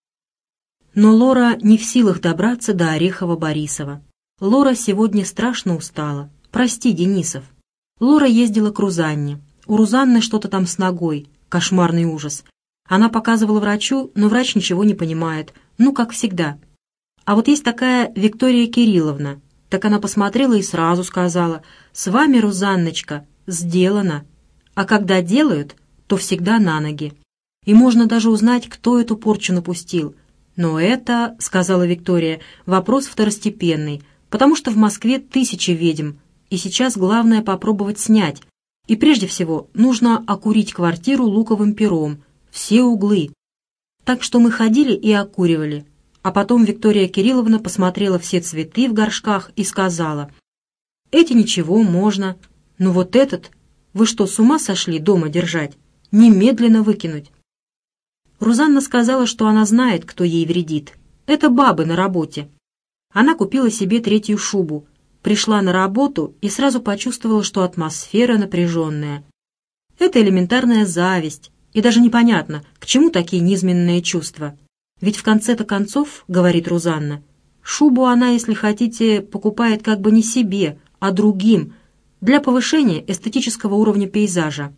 Но Лора не в силах добраться до Орехова-Борисова. Лора сегодня страшно устала. Прости, Денисов. Лора ездила к Рузанне. У Рузанны что-то там с ногой. Кошмарный ужас. Она показывала врачу, но врач ничего не понимает. Ну, как всегда. А вот есть такая Виктория Кирилловна. Так она посмотрела и сразу сказала: «С вами, Рузанночка, сделано. А когда делают, то всегда на ноги. И можно даже узнать, кто эту порчу напустил. Но это, сказала Виктория, вопрос второстепенный, потому что в Москве 1000 ведьм, и сейчас главное попробовать снять. И прежде всего нужно окурить квартиру луковым пером, все углы. Так что мы ходили и окуривали. А потом Виктория Кирилловна посмотрела все цветы в горшках и сказала: «Эти ничего, можно, но вот этот, вы что, с ума сошли дома держать? Немедленно выкинуть». Рузанна сказала, что она знает, кто ей вредит. Это бабы на работе. Она купила себе 3-ю шубу, пришла на работу и сразу почувствовала, что атмосфера напряженная. Это элементарная зависть, и даже непонятно, к чему такие низменные чувства. Ведь в конце-то концов, говорит Рузанна, шубу она, если хотите, покупает как бы не себе, а другим, для повышения эстетического уровня пейзажа.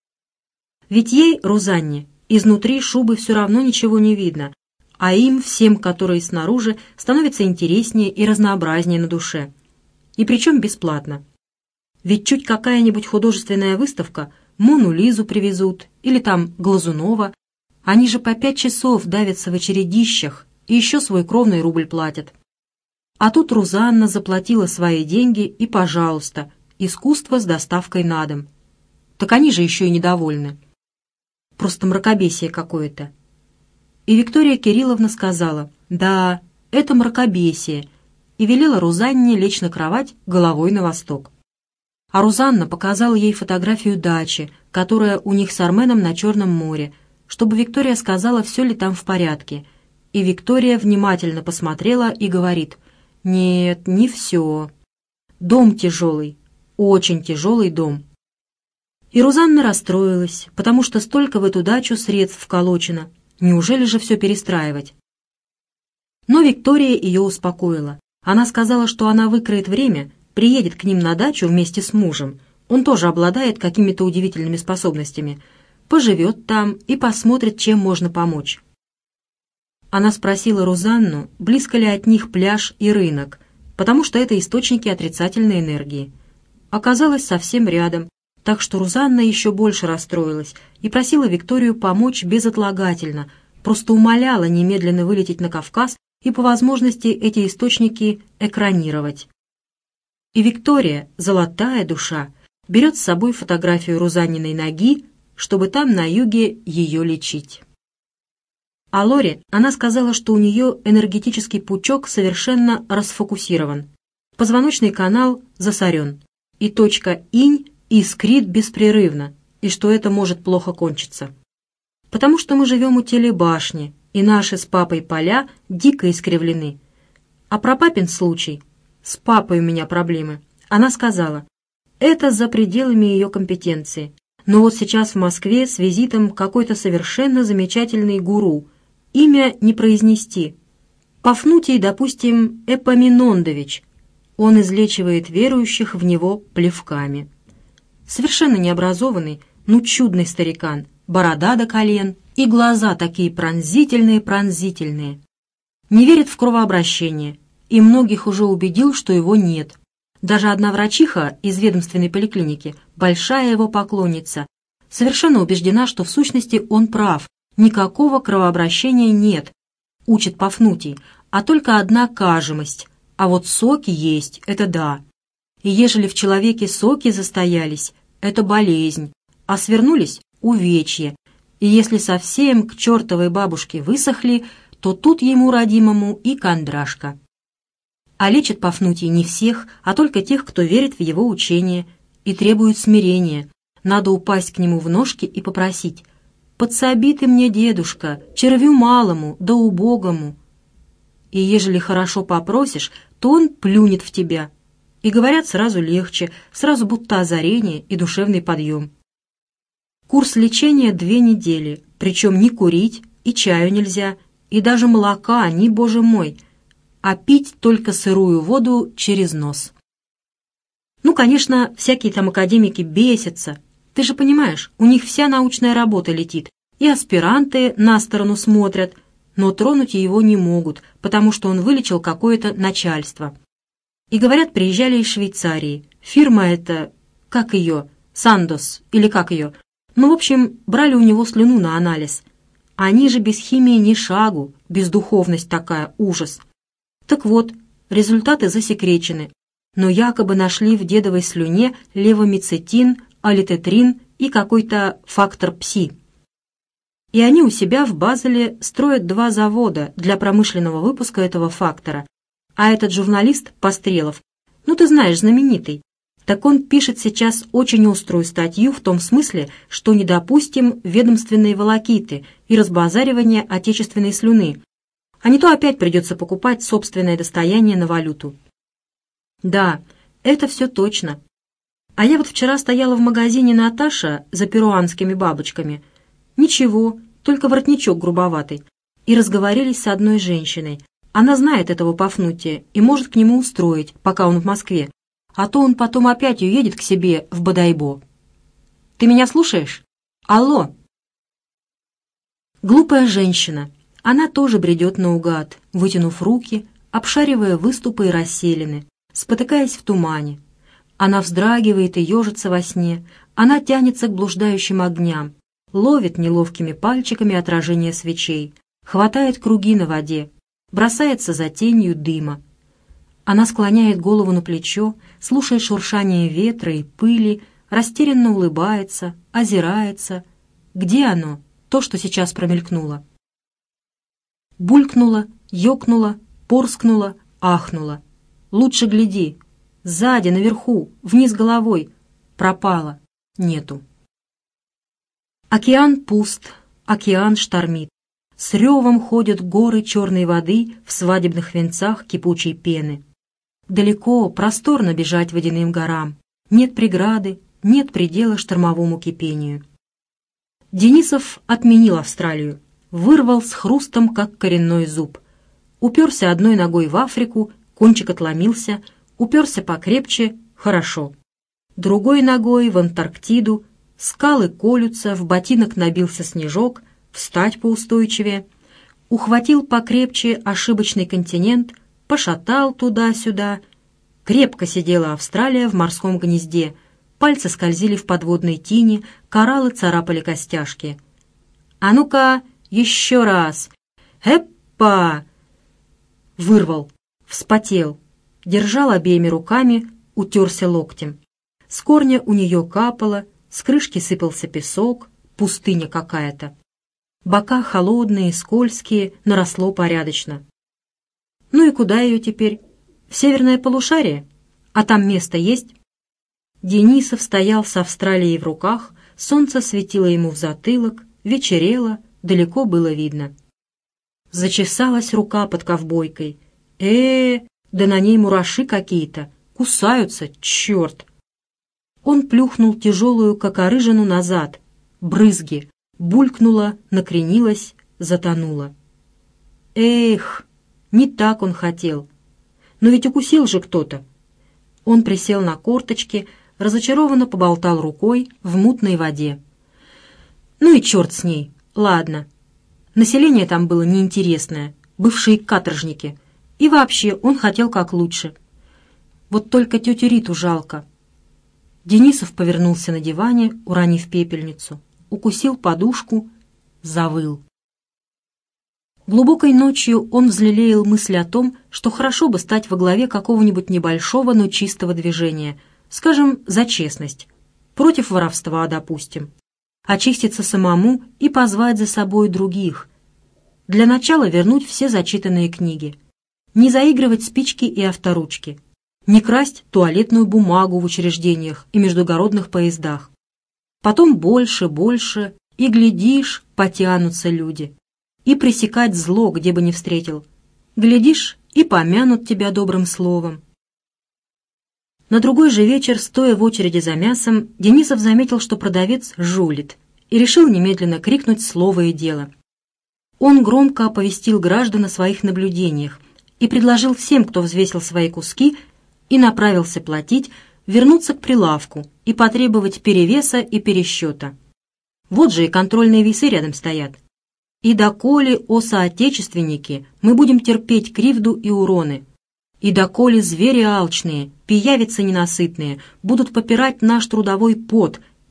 Ведь ей, Рузанне, изнутри шубы все равно ничего не видно, а им, всем, которые снаружи, становится интереснее и разнообразнее на душе. И причем бесплатно. Ведь чуть какая-нибудь художественная выставка, Мону Лизу привезут, или там Глазунова, они же по 5 часов давятся в очередищах и еще свой кровный рубль платят. А тут Рузанна заплатила свои деньги и, пожалуйста, искусство с доставкой на дом. Так они же еще и недовольны. Просто мракобесие какое-то. И Виктория Кирилловна сказала: «Да, это мракобесие», и велела Рузанне лечь на кровать головой на восток. А Рузанна показала ей фотографию дачи, которая у них с Арменом на Черном море, чтобы Виктория сказала, все ли там в порядке. И Виктория внимательно посмотрела и говорит: «Нет, не все. Дом тяжелый, очень тяжелый дом». И Рузанна расстроилась, потому что столько в эту дачу средств вколочено. Неужели же все перестраивать? Но Виктория ее успокоила. Она сказала, что она выкроет время, приедет к ним на дачу вместе с мужем. Он тоже обладает какими-то удивительными способностями. Поживет там и посмотрит, чем можно помочь. Она спросила Рузанну, близко ли от них пляж и рынок, потому что это источники отрицательной энергии. Оказалось, совсем рядом, так что Рузанна еще больше расстроилась и просила Викторию помочь безотлагательно, просто умоляла немедленно вылететь на Кавказ и по возможности эти источники экранировать. И Виктория, золотая душа, берет с собой фотографию Рузанниной ноги, чтобы там на юге ее лечить. А Лоре она сказала, что у нее энергетический пучок совершенно расфокусирован, позвоночный канал засорен, и точка инь искрит беспрерывно, и что это может плохо кончиться. Потому что мы живем у телебашни, и наши с папой поля дико искривлены. А про папин случай, с папой у меня проблемы, она сказала, это за пределами ее компетенции. Но вот сейчас в Москве с визитом какой-то совершенно замечательный гуру. Имя не произнести. Пафнутий, допустим, Эпоминондович. Он излечивает верующих в него плевками. Совершенно необразованный, но чудный старикан. Борода до колен и глаза такие пронзительные-пронзительные. Не верит в кровообращение, и многих уже убедил, что его нет. Даже одна врачиха из ведомственной поликлиники, большая его поклонница, совершенно убеждена, что в сущности он прав, никакого кровообращения нет, учит Пафнутий, а только одна кажемость, а вот соки есть, это да. И ежели в человеке соки застоялись, это болезнь, а свернулись – увечье, и если совсем к чертовой бабушке высохли, то тут ему, родимому, и кондрашка. А лечит Пафнутий не всех, а только тех, кто верит в его учение и требует смирения. Надо упасть к нему в ножки и попросить: «Подсоби ты мне, дедушка, червю малому, да убогому». И ежели хорошо попросишь, то он плюнет в тебя. И говорят, сразу легче, сразу будто озарение и душевный подъем. Курс лечения 2 недели, причем не курить, и чаю нельзя, и даже молока, ни, боже мой, а пить только сырую воду через нос. Ну, конечно, всякие там академики бесятся. Ты же понимаешь, у них вся научная работа летит, и аспиранты на сторону смотрят, но тронуть его не могут, потому что он вылечил какое-то начальство. И говорят, приезжали из Швейцарии. Фирма эта, как ее, Сандос, или как ее, Ну, в общем, брали у него слюну на анализ. Они же без химии ни шагу, бездуховность такая, ужас. Так вот, результаты засекречены, но якобы нашли в дедовой слюне левомицетин, алитетрин и какой-то фактор ПСИ. И они у себя в Базеле строят 2 завода для промышленного выпуска этого фактора. А этот журналист, Пострелов, ну ты знаешь, знаменитый, так он пишет сейчас очень острую статью в том смысле, что не допустим ведомственной волокиты и разбазаривания отечественной слюны, а не то опять придется покупать собственное достояние на валюту. Да, это все точно. А я вот вчера стояла в магазине Наташа за перуанскими бабочками. Ничего, только воротничок грубоватый. И разговорились с одной женщиной. Она знает этого Пафнутия и может к нему устроить, пока он в Москве. А то он потом опять уедет к себе в Бодайбо. Ты меня слушаешь? Алло!» Глупая женщина. Она тоже бредет наугад, вытянув руки, обшаривая выступы и расселины, спотыкаясь в тумане. Она вздрагивает и ежится во сне. Она тянется к блуждающим огням, ловит неловкими пальчиками отражение свечей, хватает круги на воде, бросается за тенью дыма. Она склоняет голову на плечо, слушает шуршание ветра и пыли, растерянно улыбается, озирается. Где оно, то, что сейчас промелькнуло? Булькнуло, ёкнуло, порскнуло, ахнуло. Лучше гляди. Сзади, наверху, вниз головой. Пропало. Нету. Океан пуст, океан штормит. С ревом ходят горы черной воды в свадебных венцах кипучей пены. Далеко, просторно бежать водяным горам. Нет преграды, нет предела штормовому кипению. Денисов отменил Австралию. Вырвал с хрустом, как коренной зуб. Уперся одной ногой в Африку, кончик отломился, уперся покрепче, хорошо. Другой ногой в Антарктиду, скалы колются, в ботинок набился снежок, встать поустойчивее. Ухватил покрепче ошибочный континент, пошатал туда-сюда. Крепко сидела Австралия в морском гнезде, пальцы скользили в подводной тине, кораллы царапали костяшки. «А ну-ка, еще раз! Эппа!» Вырвал, вспотел, держал обеими руками, утерся локтем. С корня у нее капало, с крышки сыпался песок, пустыня какая-то. Бока холодные, скользкие, наросло порядочно. Ну и куда ее теперь? В северное полушарие? А там место есть? Денисов стоял с Австралией в руках, солнце светило ему в затылок, вечерело, далеко было видно. Зачесалась рука под ковбойкой. Да на ней мураши какие-то, кусаются, черт! Он плюхнул тяжелую кокорыжину назад, брызги, булькнула, накренилась, затонула. Эх, не так он хотел. Но ведь укусил же кто-то. Он присел на корточки, разочарованно поболтал рукой в мутной воде. Ну и черт с ней, ладно. Население там было неинтересное, бывшие каторжники. И вообще он хотел как лучше. Вот только тетю Риту жалко. Денисов повернулся на диване, уронив пепельницу, укусил подушку, завыл. Глубокой ночью он взлелеял мысль о том, что хорошо бы стать во главе какого-нибудь небольшого, но чистого движения, скажем, за честность, против воровства, допустим, очиститься самому и позвать за собой других. Для начала вернуть все зачитанные книги, не заигрывать спички и авторучки, не красть туалетную бумагу в учреждениях и междугородных поездах. Потом больше, и, глядишь, потянутся люди. И пресекать зло, где бы ни встретил. Глядишь, и помянут тебя добрым словом. На другой же вечер, стоя в очереди за мясом, Денисов заметил, что продавец жулит, и решил немедленно крикнуть слово и дело. Он громко оповестил граждан о своих наблюдениях и предложил всем, кто взвесил свои куски и направился платить, вернуться к прилавку и потребовать перевеса и пересчета. Вот же и контрольные весы рядом стоят. И доколе, о соотечественники, мы будем терпеть кривду и уроны, и доколе звери алчные, пиявицы ненасытные будут попирать наш трудовой пот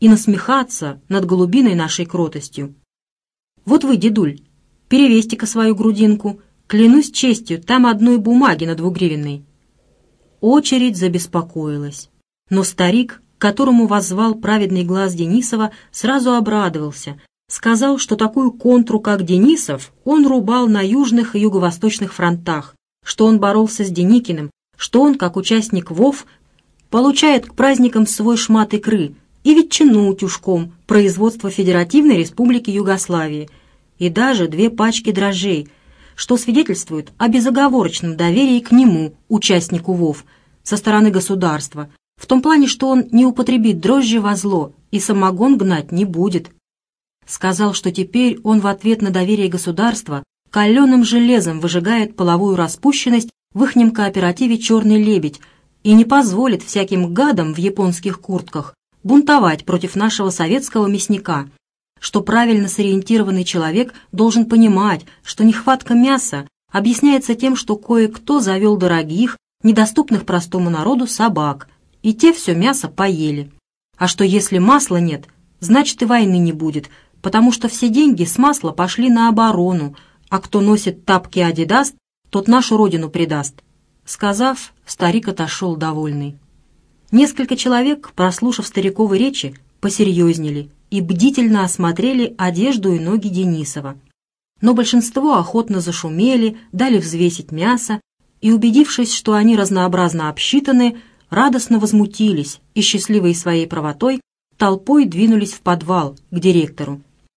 и насмехаться над голубиной нашей кротостью. Вот вы, дедуль, перевесьте-ка свою грудинку, клянусь честью, там одной бумаги на 2-гривенной. Очередь забеспокоилась, но старик, которому воззвал праведный глаз Денисова, сразу обрадовался, сказал, что такую контру, как Денисов, он рубал на южных и юго-восточных фронтах, что он боролся с Деникиным, что он, как участник ВОВ, получает к праздникам свой шмат икры и ветчину утюжком производства Федеративной Республики Югославии и даже 2 пачки дрожжей, что свидетельствует о безоговорочном доверии к нему, участнику ВОВ, со стороны государства, в том плане, что он не употребит дрожжи во зло и самогон гнать не будет. Сказал, что теперь он в ответ на доверие государства каленым железом выжигает половую распущенность в ихнем кооперативе «Черный лебедь» и не позволит всяким гадам в японских куртках бунтовать против нашего советского мясника, что правильно сориентированный человек должен понимать, что нехватка мяса объясняется тем, что кое-кто завел дорогих, недоступных простому народу собак, и те все мясо поели. А что если масла нет, значит и войны не будет, потому что все деньги с масла пошли на оборону, а кто носит тапки «Адидас», тот нашу родину предаст. Сказав, старик отошел довольный. Несколько человек, прослушав стариковой речи, посерьезнели и бдительно осмотрели одежду и ноги Денисова. Но большинство охотно зашумели, дали взвесить мясо и, убедившись, что они разнообразно обсчитаны, радостно возмутились и, счастливые своей правотой, толпой двинулись в подвал к директору.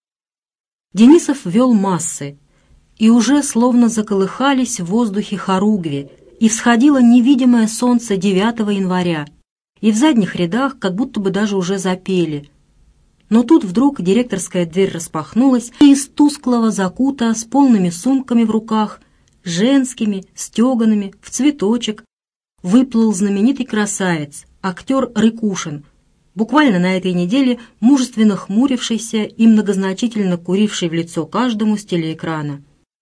Денисов вел массы, и уже словно заколыхались в воздухе хоругви, и всходило невидимое солнце 9 января, и в задних рядах как будто бы даже уже запели. Но тут вдруг директорская дверь распахнулась, и из тусклого закута с полными сумками в руках, женскими, стеганными, в цветочек, выплыл знаменитый красавец, актер Рыкушин, буквально на этой неделе мужественно хмурившийся и многозначительно куривший в лицо каждому с телеэкрана.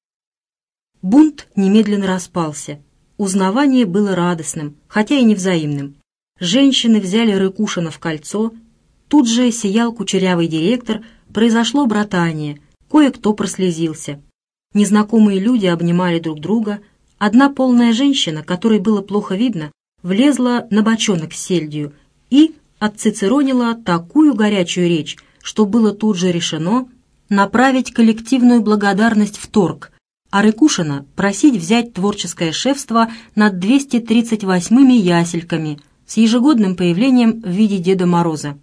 Бунт немедленно распался. Узнавание было радостным, хотя и невзаимным. Женщины взяли Рыкушина в кольцо, тут же сиял кучерявый директор, произошло братание, кое-кто прослезился. Незнакомые люди обнимали друг друга, одна полная женщина, которой было плохо видно, влезла на бочонок с сельдью и отцицеронила такую горячую речь, что было тут же решено направить коллективную благодарность в торг, а Рыкушина просить взять творческое шефство над 238-ми ясельками с ежегодным появлением в виде Деда Мороза.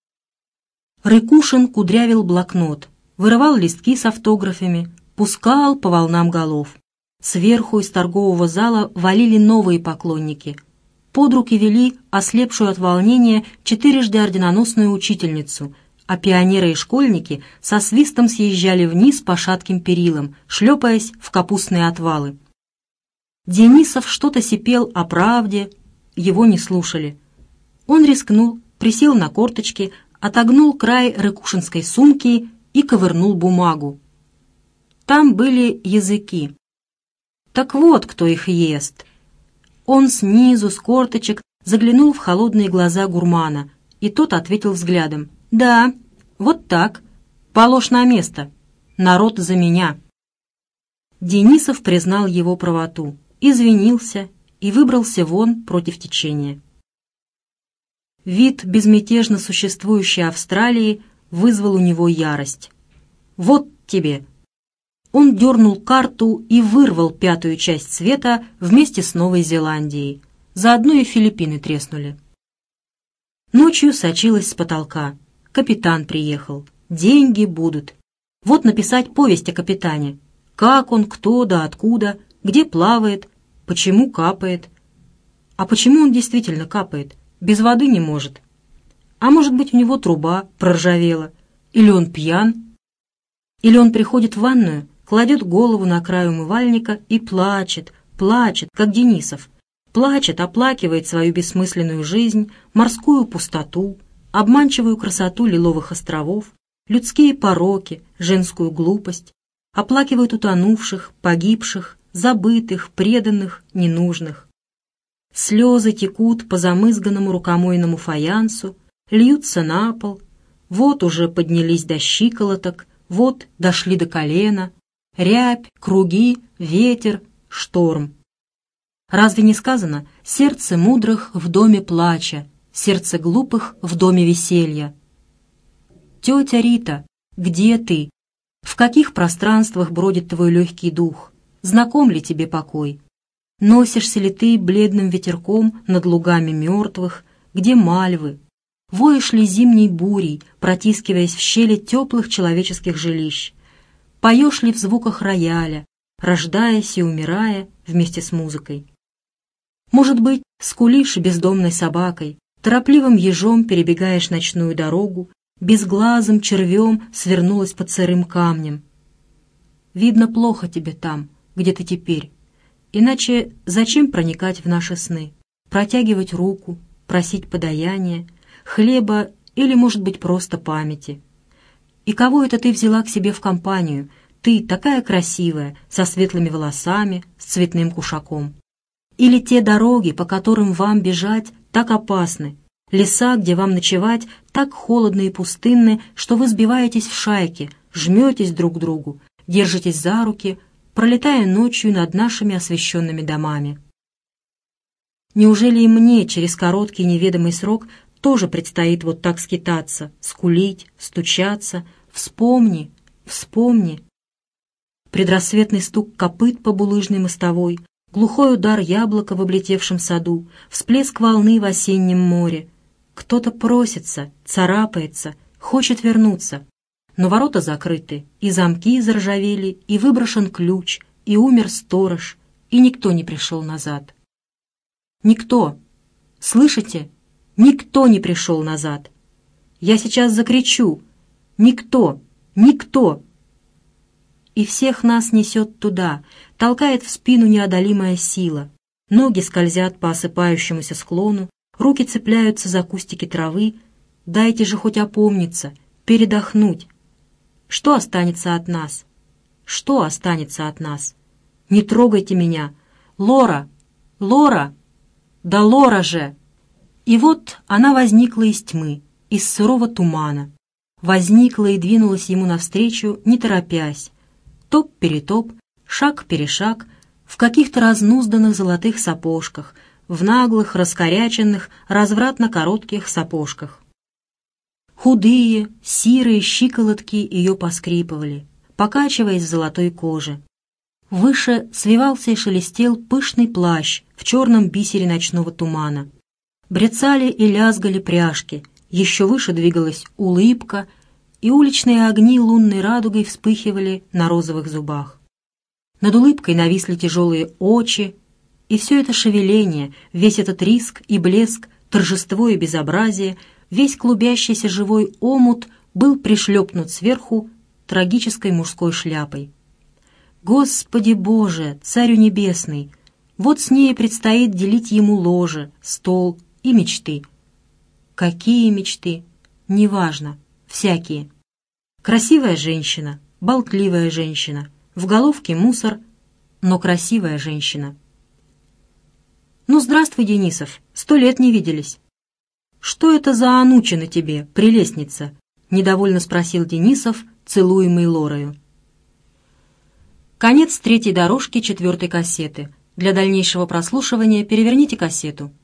Рыкушин кудрявил блокнот, вырывал листки с автографами, пускал по волнам голов. Сверху из торгового зала валили новые поклонники. Под руки вели ослепшую от волнения 4-жды орденоносную учительницу, а пионеры и школьники со свистом съезжали вниз по шатким перилам, шлепаясь в капустные отвалы. Денисов что-то сипел о правде, его не слушали. Он рискнул, присел на корточки, отогнул край рыкушинской сумки и ковырнул бумагу. Там были языки. Так вот, кто их ест. Он снизу, с корточек, заглянул в холодные глаза гурмана, и тот ответил взглядом: «Да, вот так. Положь на место. Народ за меня». Денисов признал его правоту, извинился и выбрался вон против течения. Вид безмятежно существующей Австралии вызвал у него ярость. «Вот тебе!» Он дернул карту и вырвал 5-ю часть света вместе с Новой Зеландией. Заодно и Филиппины треснули. Ночью сочилась с потолка. Капитан приехал. Деньги будут. Вот написать повесть о капитане. Как он, кто да откуда, где плавает, почему капает. А почему он действительно капает? Без воды не может. А может быть, у него труба проржавела? Или он пьян? Или он приходит в ванную, кладет голову на край умывальника и плачет, как Денисов. Плачет, оплакивает свою бессмысленную жизнь, морскую пустоту, обманчивую красоту лиловых островов, людские пороки, женскую глупость, оплакивает утонувших, погибших, забытых, преданных, ненужных. Слезы текут по замызганному рукомойному фаянсу, льются на пол, Вот уже поднялись до щиколоток, вот дошли до колена. Рябь, круги, ветер, шторм. Разве не сказано: сердце мудрых в доме плача, сердце глупых в доме веселья? Тетя Рита, где ты? В каких пространствах бродит твой легкий дух? Знаком ли тебе покой? Носишься ли ты бледным ветерком над лугами мертвых, где мальвы? Воешь ли зимней бурей, протискиваясь в щели теплых человеческих жилищ? Поешь ли в звуках рояля, рождаясь и умирая вместе с музыкой? Может быть, скулишь бездомной собакой, торопливым ежом перебегаешь ночную дорогу, безглазым червем свернулась под сырым камнем. Видно, плохо тебе там, где ты теперь. Иначе зачем проникать в наши сны, протягивать руку, просить подаяния, хлеба или, может быть, просто памяти? И кого это ты взяла к себе в компанию? Ты такая красивая, со светлыми волосами, с цветным кушаком. Или те дороги, по которым вам бежать, так опасны, леса, где вам ночевать, так холодны и пустынны, что вы сбиваетесь в шайки, жметесь друг к другу, держитесь за руки, пролетая ночью над нашими освещенными домами. Неужели и мне через короткий неведомый срок тоже предстоит вот так скитаться, скулить, стучаться? Вспомни, вспомни. Предрассветный стук копыт по булыжной мостовой, глухой удар яблока в облетевшем саду, всплеск волны в осеннем море. Кто-то просится, царапается, хочет вернуться. Но ворота закрыты, и замки заржавели, и выброшен ключ, и умер сторож, и никто не пришел назад. Никто. Слышите? Никто не пришел назад. Я сейчас закричу. Никто, никто. И всех нас несет туда, толкает в спину неодолимая сила. Ноги скользят по осыпающемуся склону, руки цепляются за кустики травы. Дайте же хоть опомниться, передохнуть. Что останется от нас? Что останется от нас? Не трогайте меня. Лора! Лора! Да Лора же! И вот она возникла из тьмы, из сырого тумана. Возникла и двинулась ему навстречу, не торопясь. Топ-перетоп, шаг-перешаг, в каких-то разнузданных золотых сапожках, в наглых, раскоряченных, развратно-коротких сапожках. Худые, сирые щиколотки ее поскрипывали, покачиваясь в золотой коже. Выше свивался и шелестел пышный плащ в черном бисере ночного тумана. Бряцали и лязгали пряжки, еще выше двигалась улыбка, и уличные огни лунной радугой вспыхивали на розовых зубах. Над улыбкой нависли тяжелые очи, и все это шевеление, весь этот риск и блеск, торжество и безобразие, весь клубящийся живой омут был пришлепнут сверху трагической мужской шляпой. Господи Боже, Царю Небесный! Вот с ней предстоит делить ему ложе, стол и мечты. Какие мечты? Неважно, всякие. Красивая женщина, болтливая женщина, в головке мусор, но красивая женщина. «Ну, здравствуй, Денисов, 100 лет не виделись». «Что это за ануча на тебе, прелестница?» — недовольно спросил Денисов, целуемый Лорою. Конец третьей дорожки 4-й кассеты. Для дальнейшего прослушивания переверните кассету.